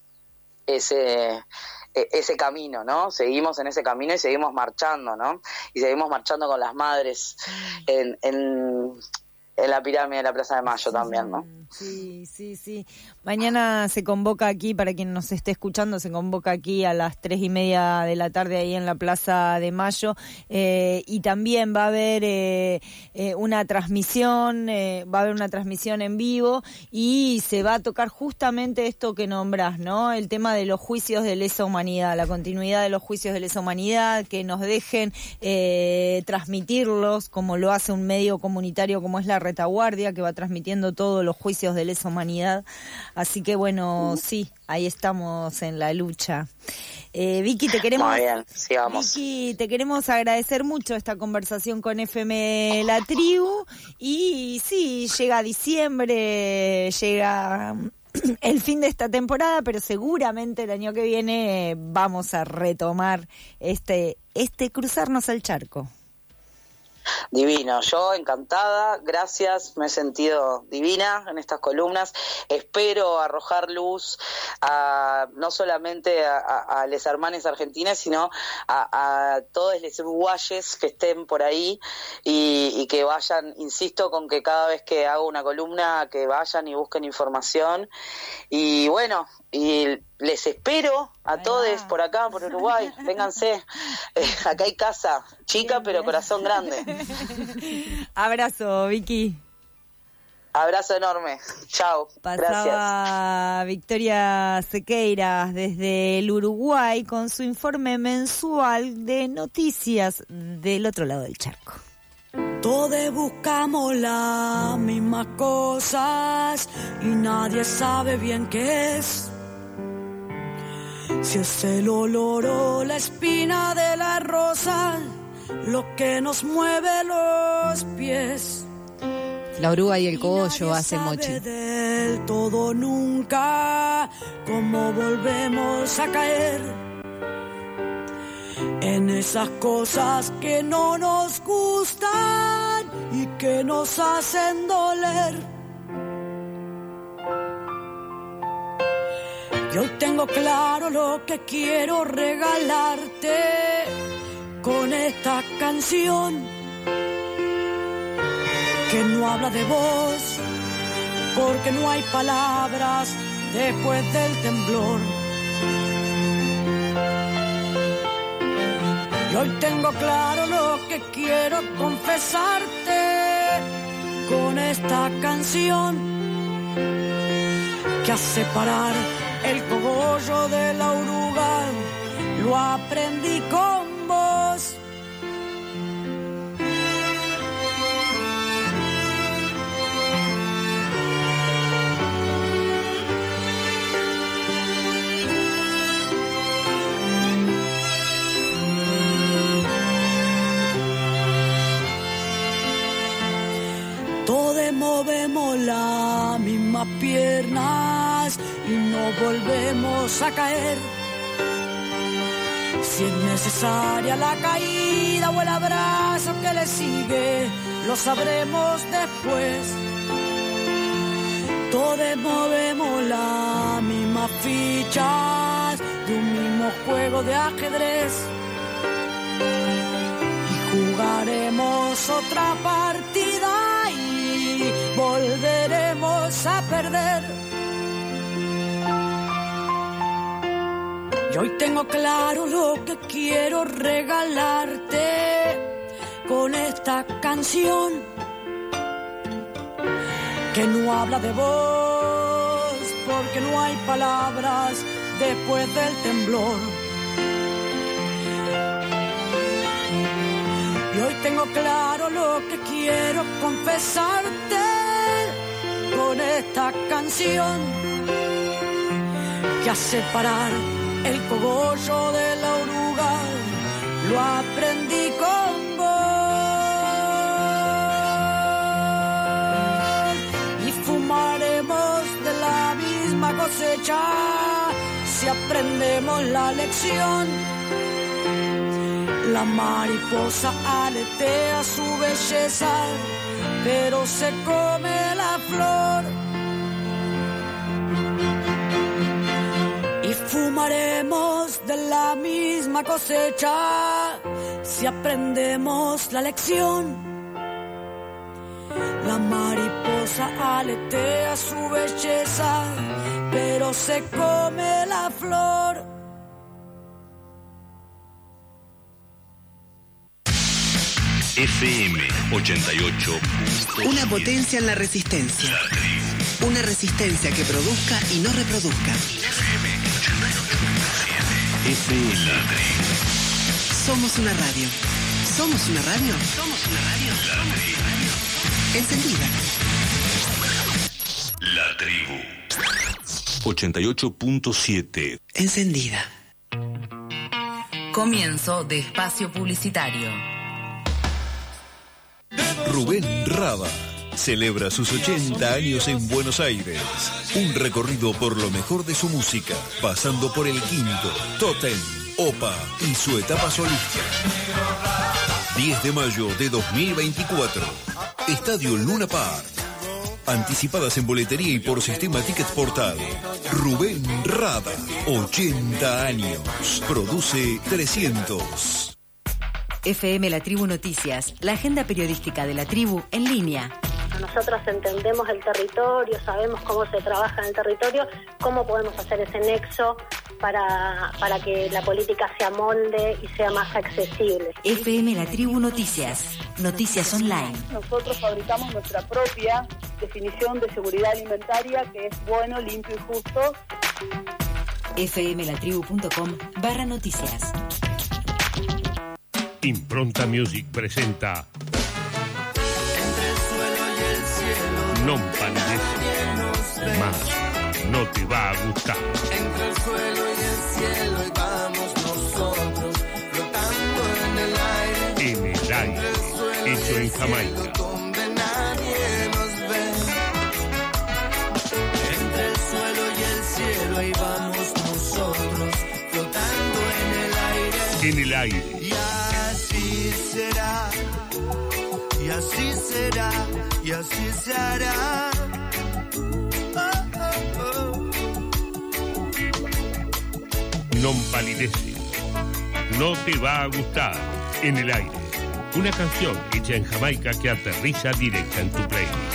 ese ese camino, ¿no? Seguimos en ese camino y seguimos marchando, ¿no? Y seguimos marchando con las madres en... en en la pirámide de la Plaza de Mayo también, ¿no? Sí, sí, sí. Mañana se convoca aquí, para quien nos esté escuchando, se convoca aquí a las tres y media de la tarde ahí en la Plaza de Mayo, eh, y también va a haber eh, eh, una transmisión, eh, va a haber una transmisión en vivo y se va a tocar justamente esto que nombrás, ¿no? El tema de los juicios de lesa humanidad, la continuidad de los juicios de lesa humanidad, que nos dejen eh, transmitirlos como lo hace un medio comunitario como es La Retaguardia, que va transmitiendo todos los juicios de lesa humanidad. Así que bueno, sí, ahí estamos en la lucha. Eh, Vicky, te queremos, Muy bien, sigamos. Vicky, te queremos agradecer mucho esta conversación con F M La Tribu. Y sí, llega diciembre, llega el fin de esta temporada, pero seguramente el año que viene vamos a retomar este, este cruzarnos el charco. Divino, yo encantada, gracias, me he sentido divina en estas columnas, espero arrojar luz a no solamente a, a, a les hermanes argentines, sino a, a todos les uruguayes que estén por ahí y, y que vayan, insisto con que cada vez que hago una columna que vayan y busquen información y bueno, y les espero a todos por acá, por Uruguay, vénganse, eh, acá hay casa, chica pero corazón grande. Abrazo, Vicky. Abrazo enorme, chao, Pasaba gracias. Victoria Sequeiras desde el Uruguay con su informe mensual de noticias del otro lado del charco. Todos buscamos las mismas cosas y nadie sabe bien qué es. Si es el olor o la espina de la rosa lo que nos mueve los pies. La oruga y el cogollo hace mochi. Del todo nunca cómo volvemos a caer en esas cosas que no nos gustan y que nos hacen doler. Yo tengo claro lo que quiero regalarte con esta canción, que no habla de vos, porque no hay palabras después del temblor. Y hoy tengo claro lo que quiero confesarte con esta canción, que hace parar el cogollo de la oruga, lo aprendí con vos. Todos movemos las mismas piernas y no volvemos a caer. Si es necesaria la caída o el abrazo que le sigue, lo sabremos después. Todos movemos las mismas fichas de un mismo juego de ajedrez y jugaremos otra partida y volveremos a perder. Y hoy tengo claro lo que quiero regalarte con esta canción, que no habla de vos, porque no hay palabras después del temblor. Y hoy tengo claro lo que quiero confesarte con esta canción, que hace parar el cogollo de la oruga, lo aprendí con vos. Y fumaremos de la misma cosecha si aprendemos la lección. La mariposa aletea su belleza, pero se come la flor. Y fumaremos de la misma cosecha si aprendemos la lección. La mariposa aletea su belleza, pero se come la flor. F M ochenta y ocho. Una potencia en la resistencia. Una resistencia que produzca y no reproduzca. F M ochenta y ocho punto siete. F M La Tribu. Somos una radio. Somos una radio. Somos una radio. La Tribu. Encendida. La Tribu. ochenta y ocho punto siete. Encendida. Comienzo de espacio publicitario. Rubén Rada celebra sus ochenta años en Buenos Aires. Un recorrido por lo mejor de su música, pasando por El Quinto, Totem, Opa y su etapa solista. diez de mayo de dos mil veinticuatro. Estadio Luna Park. Anticipadas en boletería y por sistema Ticket Portal. Rubén Rada, ochenta años. Produce trescientos. F M La Tribu Noticias, la agenda periodística de la tribu en línea. Nosotros entendemos el territorio, sabemos cómo se trabaja en el territorio, cómo podemos hacer ese nexo para, para que la política se amolde y sea más accesible. F M La Tribu Noticias, noticias online. Nosotros fabricamos nuestra propia definición de seguridad alimentaria, que es bueno, limpio y justo. F M La Tribu punto com barra noticias. Impronta Music presenta Entre el suelo y el cielo, Non palideces más, no te va a gustar. Entre el suelo y el cielo y vamos nosotros flotando en el aire. En el aire, hecho en Jamaica. Donde nadie nos ve. Entre el suelo y el cielo ahí vamos nosotros flotando en el aire. En el aire. Así será, y así será, y así se hará. Oh, oh, oh. Non palideces, no te va a gustar. En el aire, una canción hecha en Jamaica que aterriza directa en tu playlist.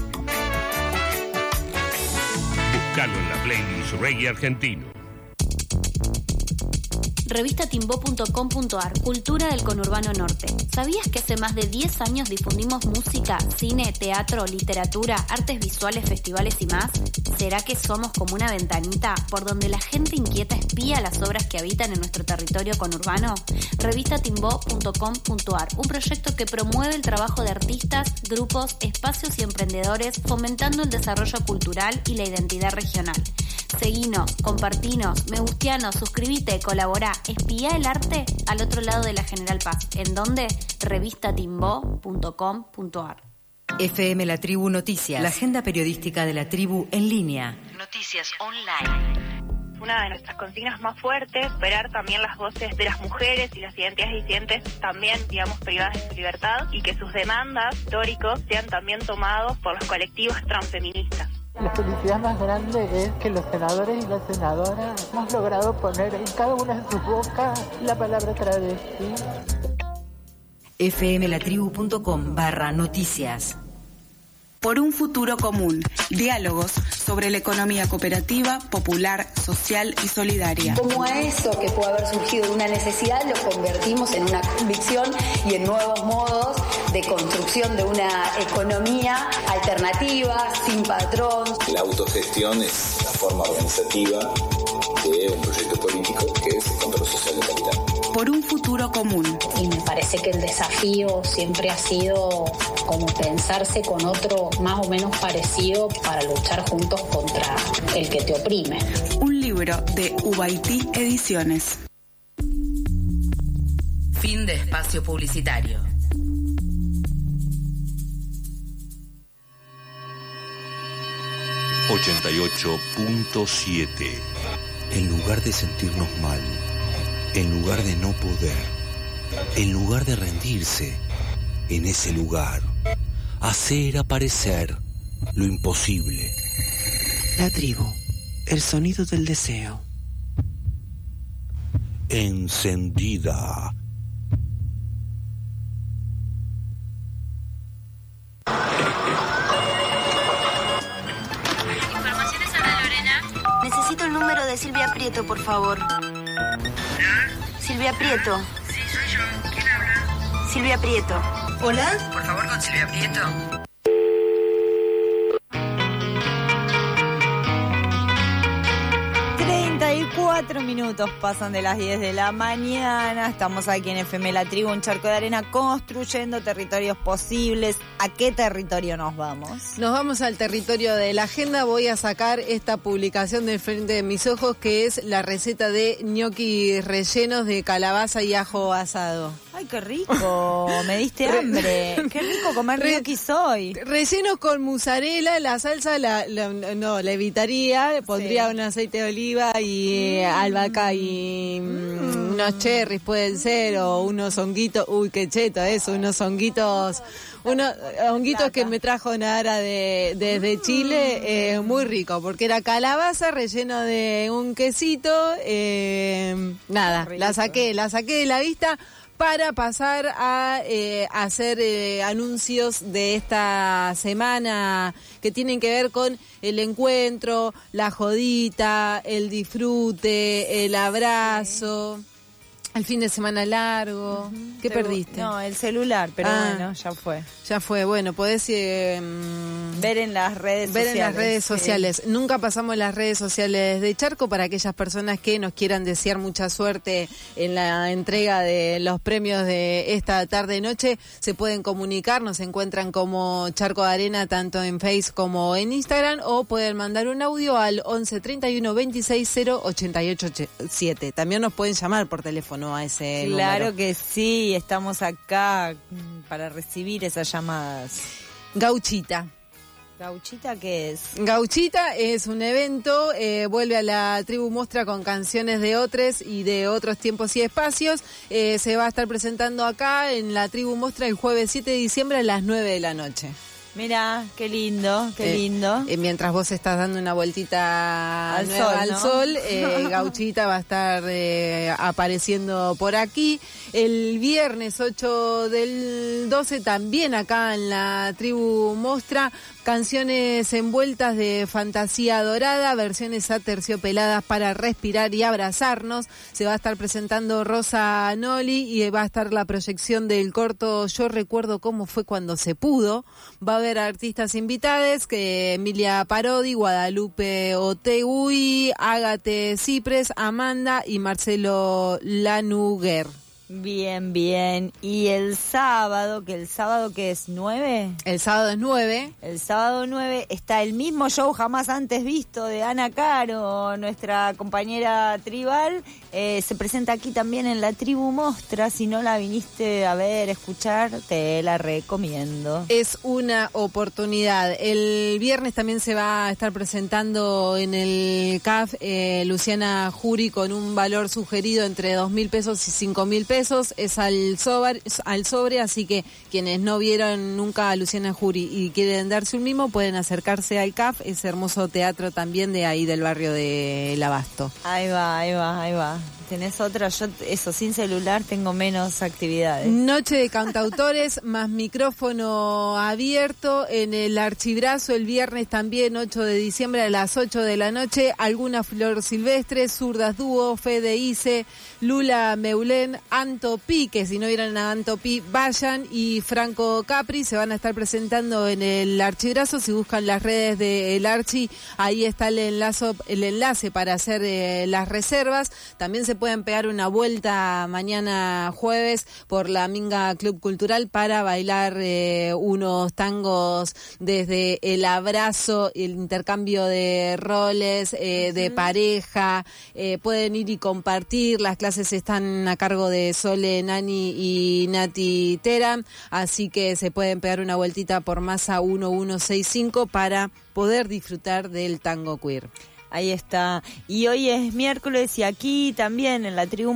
Búscalo en la playlist Reggae Argentino. Revista Timbó punto com punto ar, Cultura del Conurbano Norte. ¿Sabías que hace más de diez años difundimos música, cine, teatro, literatura, artes visuales, festivales y más? ¿Será que somos como una ventanita por donde la gente inquieta espía las obras que habitan en nuestro territorio conurbano? Revista Timbó punto com punto ar, un proyecto que promueve el trabajo de artistas, grupos, espacios y emprendedores, fomentando el desarrollo cultural y la identidad regional. Seguinos, compartinos, me gustianos, suscribite, colaborá, espía el arte al otro lado de la General Paz. ¿En dónde? Revista Timbó punto com punto ar. F M La Tribu Noticias, la agenda periodística de la tribu en línea. Noticias online. Una de nuestras consignas más fuertes, superar también las voces de las mujeres y las identidades disidentes también, digamos, privadas de su libertad, y que sus demandas históricos sean también tomados por los colectivos transfeministas. La felicidad más grande es que los senadores y las senadoras hemos logrado poner en cada una de sus bocas la palabra travesti. F M La Tribu punto com barra noticias. Por un futuro común. Diálogos sobre la economía cooperativa, popular, social y solidaria. Como a eso que puede haber surgido de una necesidad, lo convertimos en una convicción y en nuevos modos de construcción de una economía alternativa, sin patrón. La autogestión es la forma organizativa de un proyecto político que es el control social del capital. Por un futuro común. Y me parece que el desafío siempre ha sido como pensarse con otro más o menos parecido para luchar juntos contra el que te oprime. Un libro de Ubaití Ediciones. Fin de espacio publicitario. ochenta y ocho punto siete. En lugar de sentirnos mal, en lugar de no poder, en lugar de rendirse, en ese lugar, hacer aparecer lo imposible. La tribu, el sonido del deseo. Encendida. de Silvia Prieto, por favor. Silvia Prieto. Sí, soy yo. ¿Quién habla? Silvia Prieto. ¿Hola? Por favor, con Silvia Prieto. treinta y cuatro minutos pasan de las diez de la mañana. Estamos aquí en F M La Tribu, un charco de arena, construyendo territorios posibles. ¿A qué territorio nos vamos? Nos vamos al territorio de la agenda. Voy a sacar esta publicación del frente de mis ojos, que es la receta de ñoqui rellenos de calabaza y ajo asado. ¡Ay, qué rico! Me diste hambre. ¡Qué rico comer Re- ñoquis hoy! Rellenos con mozzarella, la salsa la, la- no, la evitaría, pondría Sí. un aceite de oliva y eh, albahaca y mm, unos cherries pueden ser, o unos honguitos, uy, qué cheto eso, unos honguitos, unos honguitos que me trajo Nara de, desde Chile, eh, muy rico, porque era calabaza relleno de un quesito, eh, nada, la saqué, la saqué de la vista para pasar a eh, hacer eh, anuncios de esta semana que tienen que ver con el encuentro, la jodita, el disfrute, el abrazo, el fin de semana largo. Uh-huh. ¿Qué Segu- perdiste? No, el celular, pero Ah. bueno, ya fue. Ya fue, bueno, podés eh, ver en las redes ver sociales. en las redes sí. sociales. Nunca pasamos las redes sociales de Charco para aquellas personas que nos quieran desear mucha suerte en la entrega de los premios de esta tarde-noche. Se pueden comunicar, nos encuentran como Charco de Arena tanto en Face como en Instagram, o pueden mandar un audio al once treinta y uno veintiséis cero ochenta y ocho siete. También nos pueden llamar por teléfono a ese Claro número. que sí, estamos acá mm, para recibir esas llamadas. Gauchita. ¿Gauchita qué es? Gauchita es un evento, eh, vuelve a la Tribu Mostra con canciones de otros y de otros tiempos y espacios. Eh, se va a estar presentando acá en la Tribu Mostra el jueves siete de diciembre a las nueve de la noche. Mira, qué lindo, qué Eh, lindo. eh, mientras vos estás dando una vueltita Al nueva sol, al ¿no? sol, eh, Gauchita va a estar eh, apareciendo por aquí. El viernes ocho del doce también acá en la Tribu Mostra, canciones envueltas de fantasía dorada, versiones aterciopeladas para respirar y abrazarnos. Se va a estar presentando Rosa Noli y va a estar la proyección del corto Yo recuerdo cómo fue cuando se pudo. Va a haber artistas invitadas, que Emilia Parodi, Guadalupe Otegui, Ágate Cipres, Amanda y Marcelo Lanuguer. Bien, bien. ¿Y el sábado, que el sábado que es nueve? El sábado es nueve. El sábado nueve está el mismo show jamás antes visto de Ana Caro, nuestra compañera tribal. Eh, se presenta aquí también en la Tribu Mostra. Si no la viniste a ver, escuchar, te la recomiendo. Es una oportunidad. El viernes también se va a estar presentando en el C A F eh, Luciana Jury con un valor sugerido entre dos mil pesos y cinco mil pesos. Es al sobre, al sobre, así que quienes no vieron nunca a Luciana Jury y quieren darse un mimo pueden acercarse al C A F, ese hermoso teatro también de ahí del barrio de El Abasto. Ahí va, ahí va, ahí va. ¿Tenés otra? Yo, eso, sin celular tengo menos actividades. Noche de cantautores, más micrófono abierto en el Archibrazo el viernes también, ocho de diciembre a las ocho de la noche. Alguna Flor Silvestre, Zurdas Dúo, Fede Ice, Lula Meulén, Anto Pi, que si no vieron a Anto Pi, vayan, y Franco Capri se van a estar presentando en el Archibrazo. Si buscan las redes del Archi, ahí está el enlace, el enlace para hacer eh, las reservas. También se pueden pegar una vuelta mañana jueves por la Minga Club Cultural para bailar eh, unos tangos desde el abrazo, el intercambio de roles, eh, uh-huh. de pareja. Eh, pueden ir y compartir. Las clases están a cargo de Sole Nani y Nati Teram, así que se pueden pegar una vueltita por Masa uno uno seis cinco para poder disfrutar del tango queer. Ahí está. Y hoy es miércoles y aquí también en la Tribu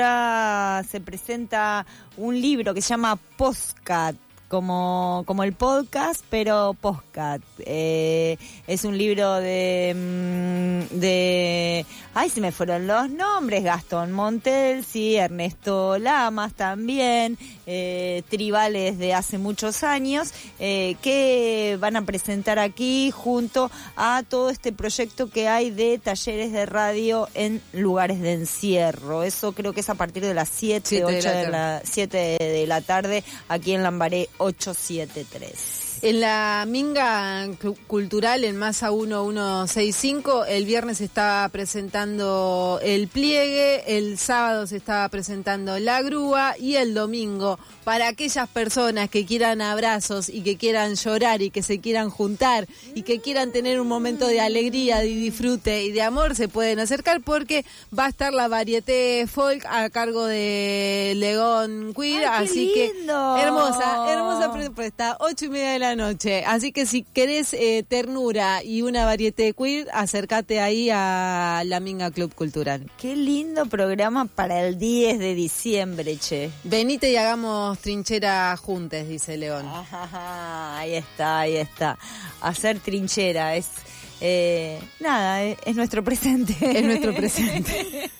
Mostra se presenta un libro que se llama Postcat, como, como el podcast, pero Postcat. Eh, es un libro de, de... Ay, se me fueron los nombres, Gastón Montel, sí, Ernesto Lamas también, eh, tribales de hace muchos años, eh, que van a presentar aquí junto a todo este proyecto que hay de talleres de radio en lugares de encierro. Eso creo que es a partir de las siete, ocho de la, siete de la tarde, aquí en Lambaré ochocientos setenta y tres. En la Minga Cultural, en Masa uno uno seis cinco, el viernes se está presentando el pliegue, el sábado se está presentando la grúa y el domingo, para aquellas personas que quieran abrazos y que quieran llorar y que se quieran juntar y que quieran tener un momento de alegría, de disfrute y de amor, se pueden acercar porque va a estar la varieté folk a cargo de Legón Queer. Ay, así lindo. que hermosa, hermosa propuesta, ocho y media de la noche. Así que si querés eh, ternura y una varieté queer, acércate ahí a la Minga Club Cultural. Qué lindo programa para el diez de diciembre, che. Venite y hagamos trinchera juntes, dice León. Ajá, ahí está, ahí está. Hacer trinchera es... Eh, nada, es, es nuestro presente. Es nuestro presente.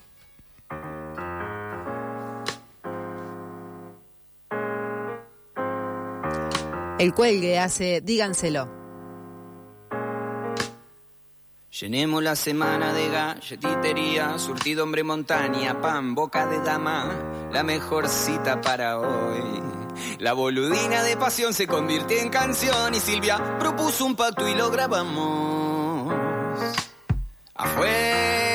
El cuelgue hace Díganselo. Llenemos la semana de galletitería, surtido hombre montaña, pan, boca de dama, la mejor cita para hoy. La boludina de pasión se convirtió en canción y Silvia propuso un pacto y lo grabamos a fuego.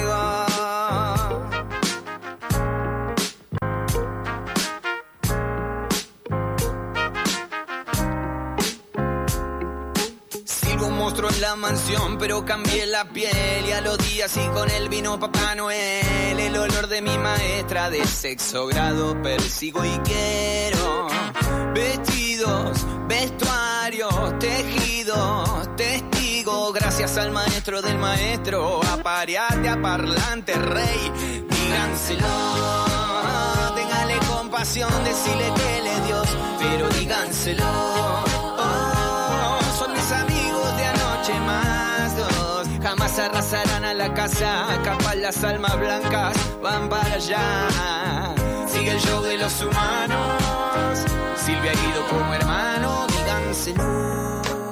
En la mansión, pero cambié la piel y a los días y con él vino Papá Noel. El olor de mi maestra de sexto grado persigo y quiero vestidos, vestuarios, tejidos, testigos. Gracias al maestro del maestro, apareate a parlante rey, díganselo. Téngale compasión, decirle que él es Dios, pero díganselo. Oh, son mis amigos de anoche más dos, jamás arrasarán a la casa, capaz las almas blancas van para allá. Sigue el show de los humanos, Silvia Guido como hermano, díganselo.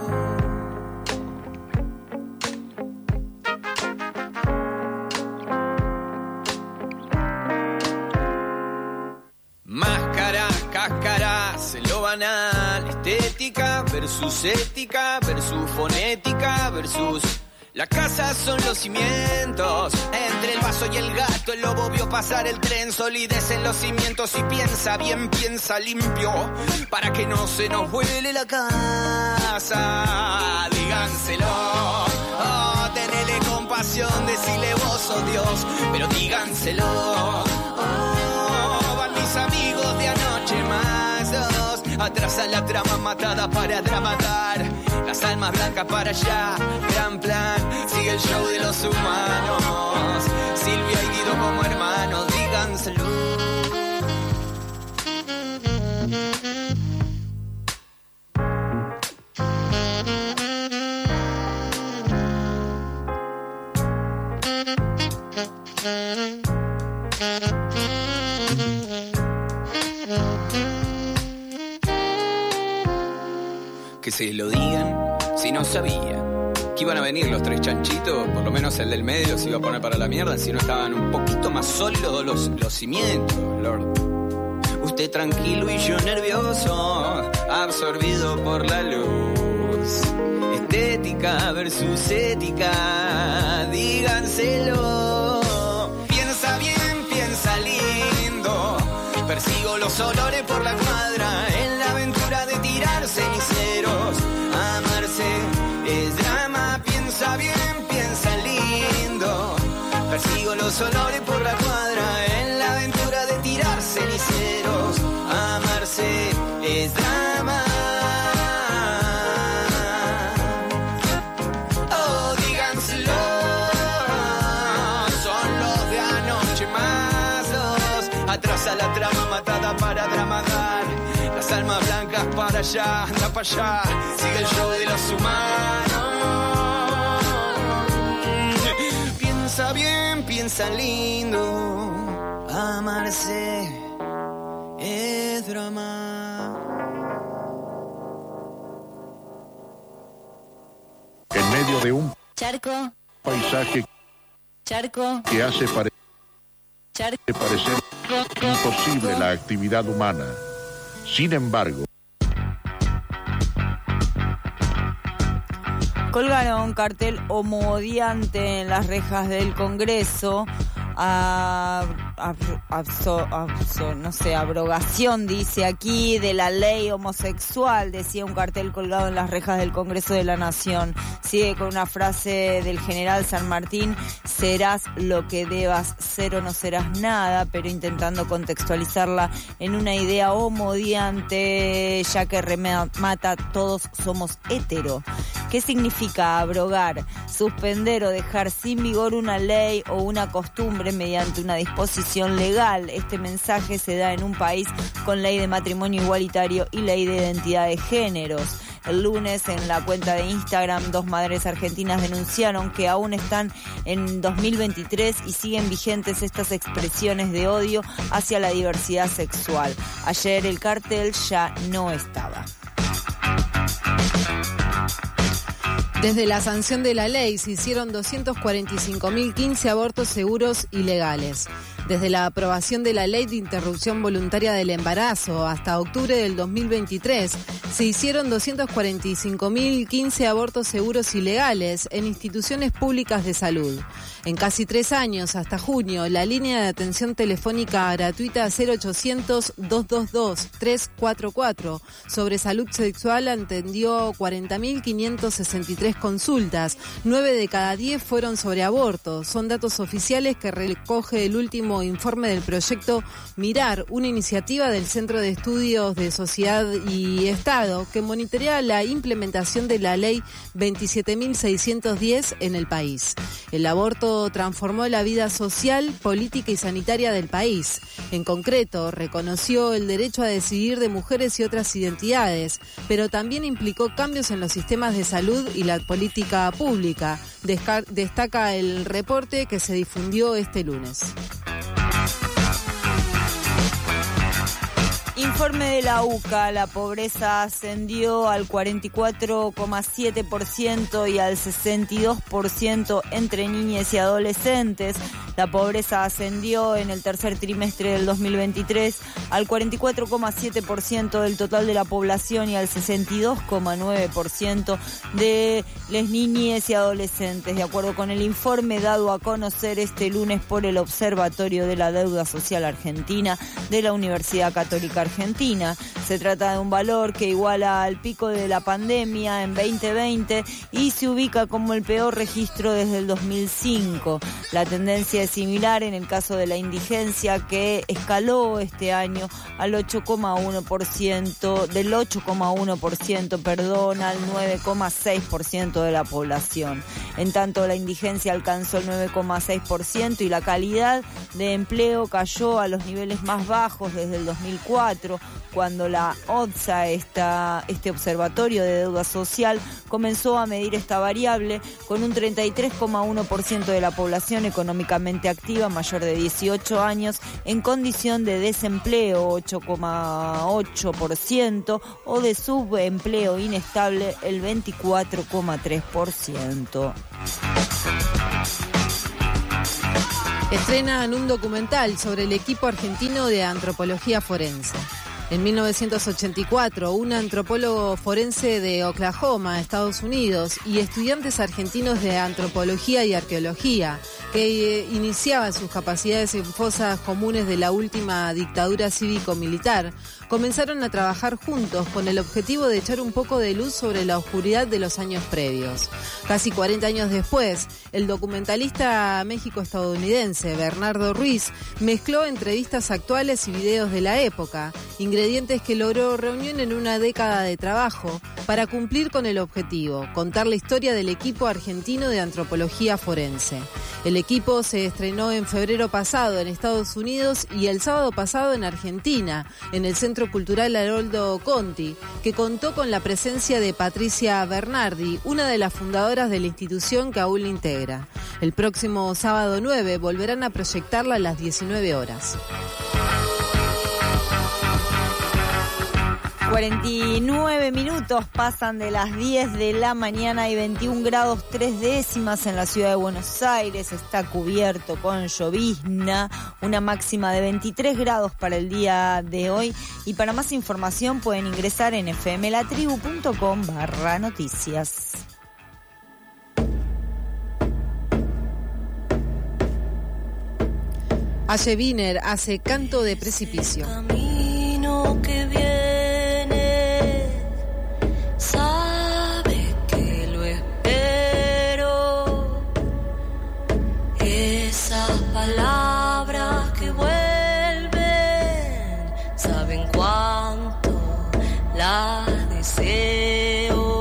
Máscaras, cáscaras, lo banal, estética versus ética, versus fonética, versus... La casa son los cimientos, entre el vaso y el gato el lobo vio pasar el tren, solidez en los cimientos y piensa bien, piensa limpio, para que no se nos vuele la casa, díganselo. Oh, tenele compasión, decile vos sos Dios, pero díganselo. Oh, van mis amigos de anoche más dos, atrás a la trama matada para dramatar, las almas blancas para allá, gran plan, sigue el show de los humanos, Silvia y Guido como hermanos, díganselo. Que se lo digan si no sabía que iban a venir los tres chanchitos, por lo menos el del medio se iba a poner para la mierda si no estaban un poquito más sólidos los, los cimientos, Lord. Usted tranquilo y yo nervioso, absorbido por la luz. Estética versus ética, díganselo. Piensa bien, piensa lindo, persigo los olores por la cuadra, en la aventura de tirar ceniceros. Amarse es drama, piensa bien, piensa lindo, persigo los olores por la cuadra, en la aventura de tirar ceniceros. Amarse es drama. Oh, díganselo, son los de anoche más dos, atrás a la trama matada para dramatar, las almas blancas para allá, anda para allá, sigue el show de los humanos. Piensa pasa bien, piensa lindo. Amarse es drama. En medio de un Charco. paisaje Charco. que hace pare- Charco. parecer imposible la actividad humana. Sin embargo, Colgaron cartel homoodiante en las rejas del Congreso. A, a, abso, abso, no sé, abrogación, dice aquí, de la ley homosexual, decía un cartel colgado en las rejas del Congreso de la Nación. Sigue con una frase del general San Martín: serás lo que debas ser o no serás nada, pero intentando contextualizarla en una idea homodiante, ya que remata todos somos hetero. ¿Qué significa abrogar? Suspender o dejar sin vigor una ley o una costumbre mediante una disposición legal. Este mensaje se da en un país con ley de matrimonio igualitario y ley de identidad de géneros. El lunes, en la cuenta de Instagram, dos madres argentinas denunciaron que aún están en dos mil veintitrés y siguen vigentes estas expresiones de odio hacia la diversidad sexual. Ayer el cartel ya no estaba. Desde la sanción de la ley se hicieron doscientos cuarenta y cinco mil quince abortos seguros y legales. Desde la aprobación de la ley de interrupción voluntaria del embarazo hasta octubre del dos mil veintitrés, se hicieron doscientos cuarenta y cinco mil quince abortos seguros y legales en instituciones públicas de salud. En casi tres años, hasta junio, la línea de atención telefónica gratuita cero ochocientos, doscientos veintidós, trescientos cuarenta y cuatro sobre salud sexual atendió cuarenta mil quinientas sesenta y tres consultas. Nueve de cada diez fueron sobre aborto. Son datos oficiales que recoge el último informe del proyecto Mirar, una iniciativa del Centro de Estudios de Sociedad y Estado que monitorea la implementación de la ley veintisiete mil seiscientos diez en el país. El aborto transformó la vida social, política y sanitaria del país. En concreto, reconoció el derecho a decidir de mujeres y otras identidades, pero también implicó cambios en los sistemas de salud y la política pública, Desca- destaca el reporte que se difundió este lunes. Informe de la U C A, la pobreza ascendió al cuarenta y cuatro coma siete por ciento y al sesenta y dos por ciento entre niñas y adolescentes. La pobreza ascendió en el tercer trimestre del dos mil veintitrés al cuarenta y cuatro coma siete por ciento del total de la población y al sesenta y dos coma nueve por ciento de las niñas y adolescentes, de acuerdo con el informe dado a conocer este lunes por el Observatorio de la Deuda Social Argentina de la Universidad Católica Argentina. Se trata de un valor que iguala al pico de la pandemia en veinte veinte y se ubica como el peor registro desde el dos mil cinco. La tendencia es similar en el caso de la indigencia, que escaló este año al ocho coma uno por ciento, del ocho coma uno por ciento, perdón, al nueve coma seis por ciento de la población. En tanto, la indigencia alcanzó el nueve coma seis por ciento y la calidad de empleo cayó a los niveles más bajos desde el dos mil cuatro, cuando la ODSA, esta, este Observatorio de Deuda Social, comenzó a medir esta variable con un treinta y tres coma uno por ciento de la población económicamente activa mayor de dieciocho años en condición de desempleo, ocho coma ocho por ciento, o de subempleo inestable, el veinticuatro coma tres por ciento. Estrenan un documental sobre el equipo argentino de antropología forense. En mil novecientos ochenta y cuatro, un antropólogo forense de Oklahoma, Estados Unidos, y estudiantes argentinos de antropología y arqueología, que eh, iniciaban sus capacidades en fosas comunes de la última dictadura cívico-militar, comenzaron a trabajar juntos con el objetivo de echar un poco de luz sobre la oscuridad de los años previos. Casi cuarenta años después, el documentalista méxico-estadounidense Bernardo Ruiz mezcló entrevistas actuales y videos de la época, ingresando ingredientes que logró Reunión en una década de trabajo para cumplir con el objetivo, contar la historia del equipo argentino de antropología forense. El equipo se estrenó en febrero pasado en Estados Unidos y el sábado pasado en Argentina, en el Centro Cultural Haroldo Conti, que contó con la presencia de Patricia Bernardi, una de las fundadoras de la institución que aún la integra. El próximo sábado nueve volverán a proyectarla a las diecinueve horas. cuarenta y nueve minutos pasan de las diez de la mañana y veintiún grados tres décimas en la ciudad de Buenos Aires. Está cubierto con llovizna, una máxima de veintitrés grados para el día de hoy. Y para más información pueden ingresar en fmlatribu.com barra noticias. Aye Wiener hace Canto de Precipicio. Camino que viene, sabe que lo espero. Esas palabras que vuelven, saben cuánto las deseo.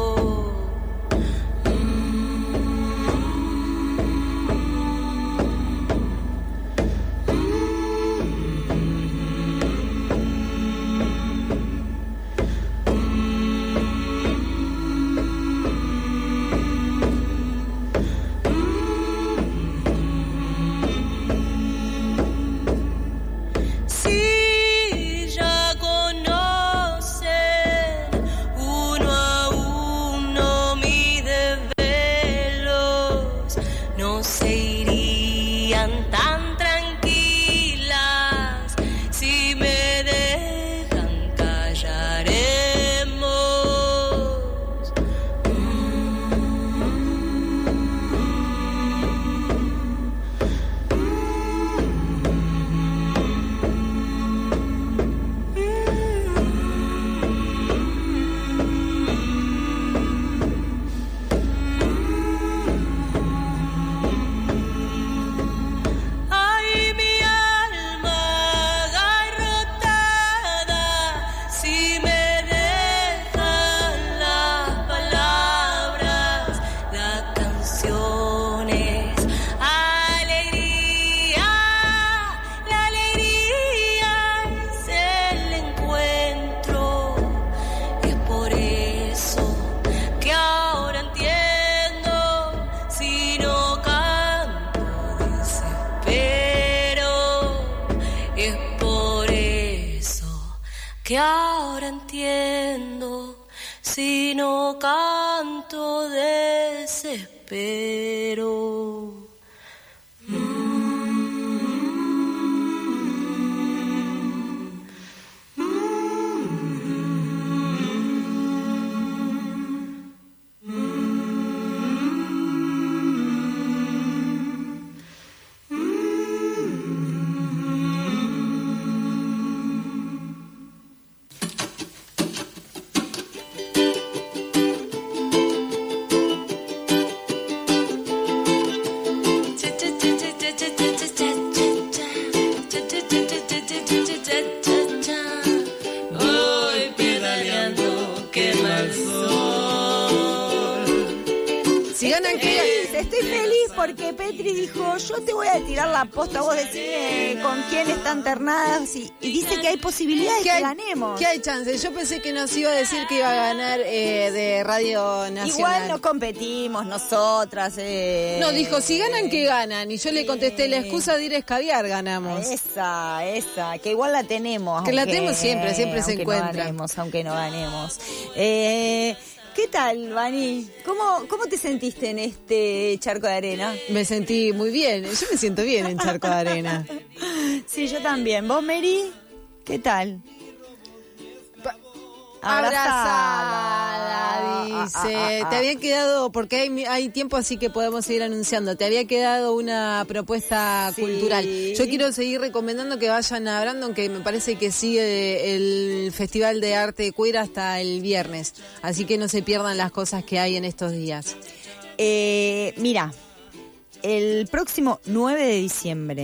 Que ahora entiendo, si no canto desespero. Estoy feliz porque Petri dijo, yo te voy a tirar la posta, vos decime con quién están ternadas y, y dice que hay posibilidades que, hay, que ganemos. Que hay chances. Yo pensé que nos iba a decir que iba a ganar eh, de Radio Nacional. Igual no competimos nosotras. Eh. No, dijo, si ganan, que ganan. Y yo le contesté, la excusa de ir a escabiar ganamos. Esa, esa, que igual la tenemos. Que aunque, la tenemos siempre, siempre se encuentra. No ganemos, aunque no ganemos. Eh... ¿Qué tal, Vani? ¿Cómo, ¿Cómo te sentiste en este charco de arena? Me sentí muy bien. Yo me siento bien en charco de arena. Sí, yo también. ¿Vos, Mary? ¿Qué tal? Abrazada, dice. Ah, ah, ah, te había quedado, porque hay, hay tiempo así que podemos seguir anunciando, te había quedado una propuesta sí. cultural. Yo quiero seguir recomendando que vayan a Brandon, que me parece que sigue el Festival de Arte Queer hasta el viernes. Así que no se pierdan las cosas que hay en estos días. Eh, mira, el próximo nueve de diciembre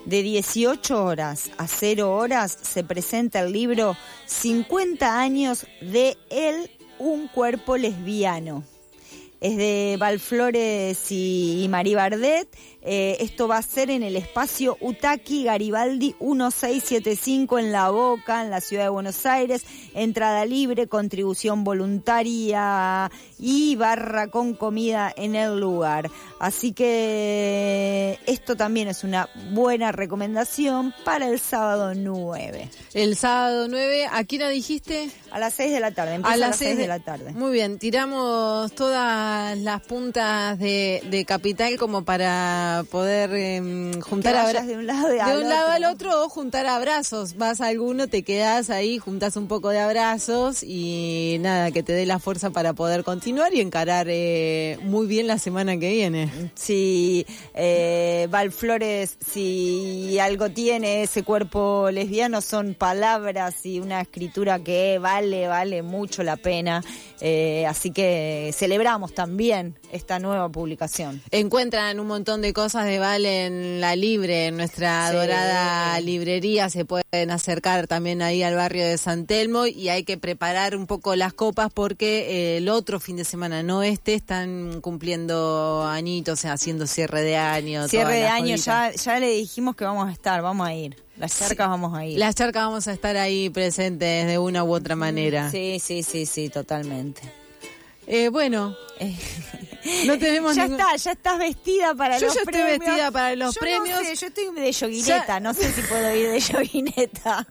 de dieciocho horas a cero horas, se presenta el libro cincuenta años de él, un cuerpo lesbiano. Es de Val Flores y Marí Bardet. Eh, esto va a ser en el espacio Utaki Garibaldi dieciséis setenta y cinco en La Boca, en la ciudad de Buenos Aires. Entrada libre, contribución voluntaria y barra con comida en el lugar. Así que esto también es una buena recomendación para el sábado nueve. El sábado nueve, ¿a qué hora dijiste? A las seis de la tarde, empieza a las seis de la tarde. Muy bien, tiramos todas las puntas de, de Capital como para poder eh, juntar abrazos de un lado, de de un lado al otro o juntar abrazos. Vas a alguno, te quedas ahí, juntas un poco de abrazos y nada, que te dé la fuerza para poder continuar y encarar eh, muy bien la semana que viene. Sí, eh, Val Flores, si algo tiene ese cuerpo lesbiano, son palabras y una escritura que vale, vale mucho la pena. Eh, así que celebramos también esta nueva publicación. Encuentran un montón de cosas de Val en La Libre, en nuestra Sí. dorada librería. Se pueden acercar también ahí al barrio de San Telmo y hay que preparar un poco las copas porque eh, el otro fin de semana, no este, están cumpliendo añitos, o sea, haciendo cierre de año. Cierre de año, ya, ya le dijimos que vamos a estar, vamos a ir. Las charcas sí. vamos a ir. Las charcas vamos a estar ahí presentes de una u otra manera. Sí, sí, sí, sí, totalmente. Eh, bueno, eh, no tenemos ya ningún... está, ya estás vestida para yo los ya premios. Yo estoy vestida para los yo premios. No sé, yo estoy de yoguineta, ya... no sé si puedo ir de yoguineta.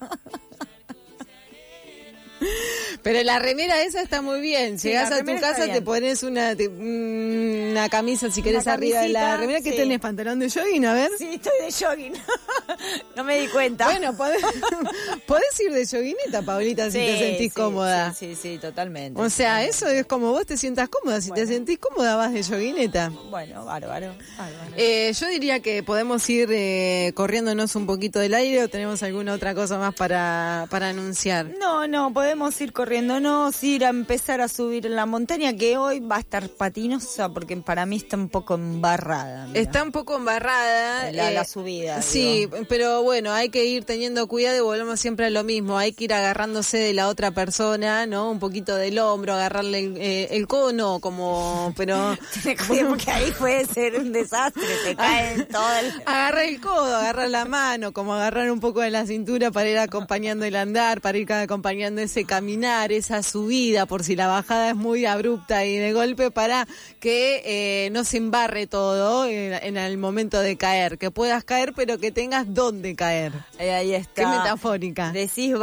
Pero la remera esa está muy bien. Sí, llegás a tu casa, te pones una, te, una camisa, si querés, arriba de la remera. ¿Qué sí. tenés? ¿Pantalón de jogging? A ver. Sí, estoy de jogging. No me di cuenta. Bueno, podés, podés ir de joguineta, Paulita, si sí, te sentís sí, cómoda. Sí, sí, sí, totalmente. O sea, totalmente. Eso es como vos te sientas cómoda. Si bueno. te sentís cómoda, vas de joguineta. Bueno, bárbaro. bárbaro. Eh, yo diría que podemos ir eh, corriéndonos un poquito del aire o tenemos alguna otra cosa más para, para anunciar. No, no, podemos ir corriendo. No, ir a empezar a subir en la montaña, que hoy va a estar patinosa porque para mí está un poco embarrada. Mira. Está un poco embarrada. La, eh, la subida. Sí, digo. Pero bueno, hay que ir teniendo cuidado y volvemos siempre a lo mismo. Hay que ir agarrándose de la otra persona, ¿no? Un poquito del hombro, agarrarle el, eh, el cono, como, pero... porque ahí puede ser un desastre, te cae todo el... Agarrar el codo, agarrar la mano, como agarrar un poco de la cintura para ir acompañando el andar, para ir acompañando ese caminar, esa subida, por si la bajada es muy abrupta y de golpe, para que eh, no se embarre todo en, en el momento de caer, que puedas caer pero que tengas dónde caer. Eh, ahí está. Qué metafórica. Decís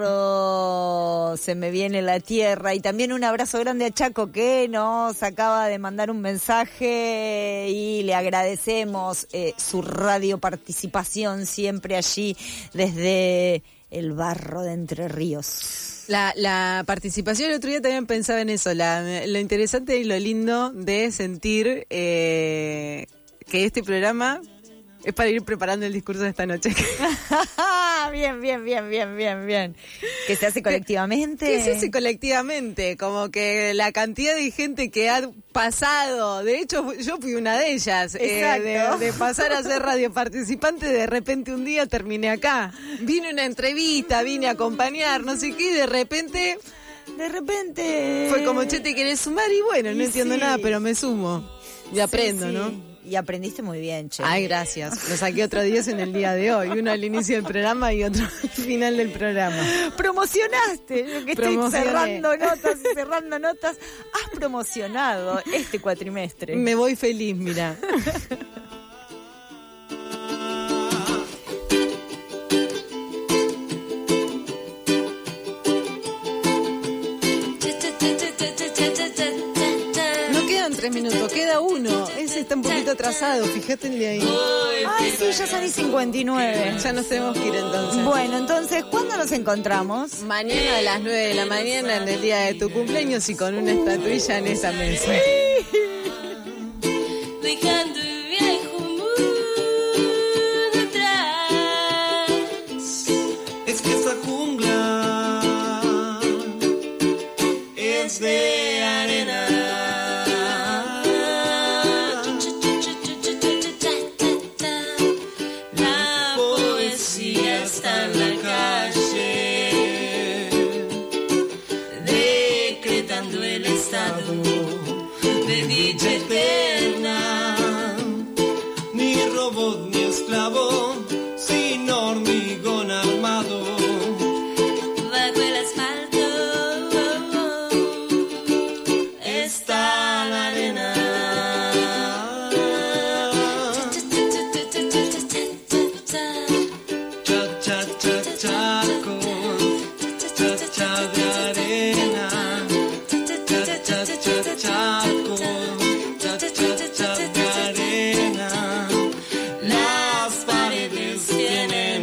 barro, se me viene la tierra. Y también un abrazo grande a Chaco, que nos acaba de mandar un mensaje y le agradecemos eh, su radio participación siempre allí desde el barro de Entre Ríos. La, la participación, el otro día también pensaba en eso, la, lo interesante y lo lindo de sentir eh, que este programa es para ir preparando el discurso de esta noche. Bien, bien, bien, bien, bien, bien. Que se hace colectivamente. Que se hace colectivamente, como que la cantidad de gente que ha pasado, de hecho yo fui una de ellas, eh, de, de pasar a ser radio participante, de repente un día terminé acá. Vine a una entrevista, vine a acompañar, no sé qué, y de repente... De repente... Fue como, che, ¿te querés sumar? Y bueno, no y entiendo sí. nada, pero me sumo. Y aprendo, sí, sí. ¿no? Y aprendiste muy bien, che. Ay, gracias. Lo saqué otro diez en el día de hoy. Uno al inicio del programa y otro al final del programa. Promocionaste. Yo que estoy cerrando notas y cerrando notas. Has promocionado este cuatrimestre. Me voy feliz, mira. Tres minutos, queda uno. Ese está un poquito atrasado, fíjate el de ahí. Ay, sí, ya son y cincuenta y nueve. Ya nos tenemos que ir entonces. Bueno, entonces, ¿cuándo nos encontramos? Mañana a las nueve de la mañana, en el día de tu cumpleaños y con una estatuilla en esa mesa. Dejando el viejo mundo atrás. Es que esa jungla es de arena. en la calle, decretando el estado de dicha eterna. Ni robot ni esclavo, sin hormigón armado. Bajo el asfalto está la arena. Cha cha cha chaco, cha cha de arena. Cha cha cha chaco, cha cha cha de arena. Las paredes tienen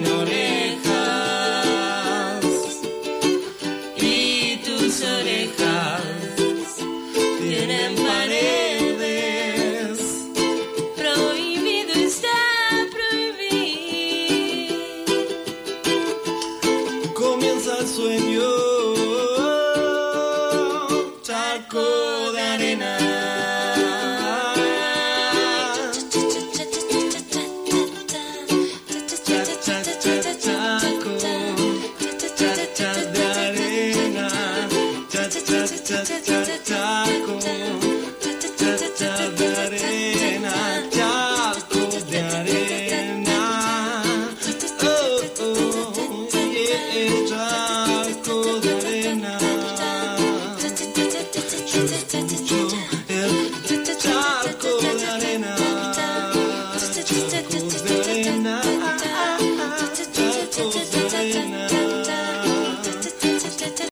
orejas y tus orejas tienen paredes. Prohibido está prohibir. Comienza el sueño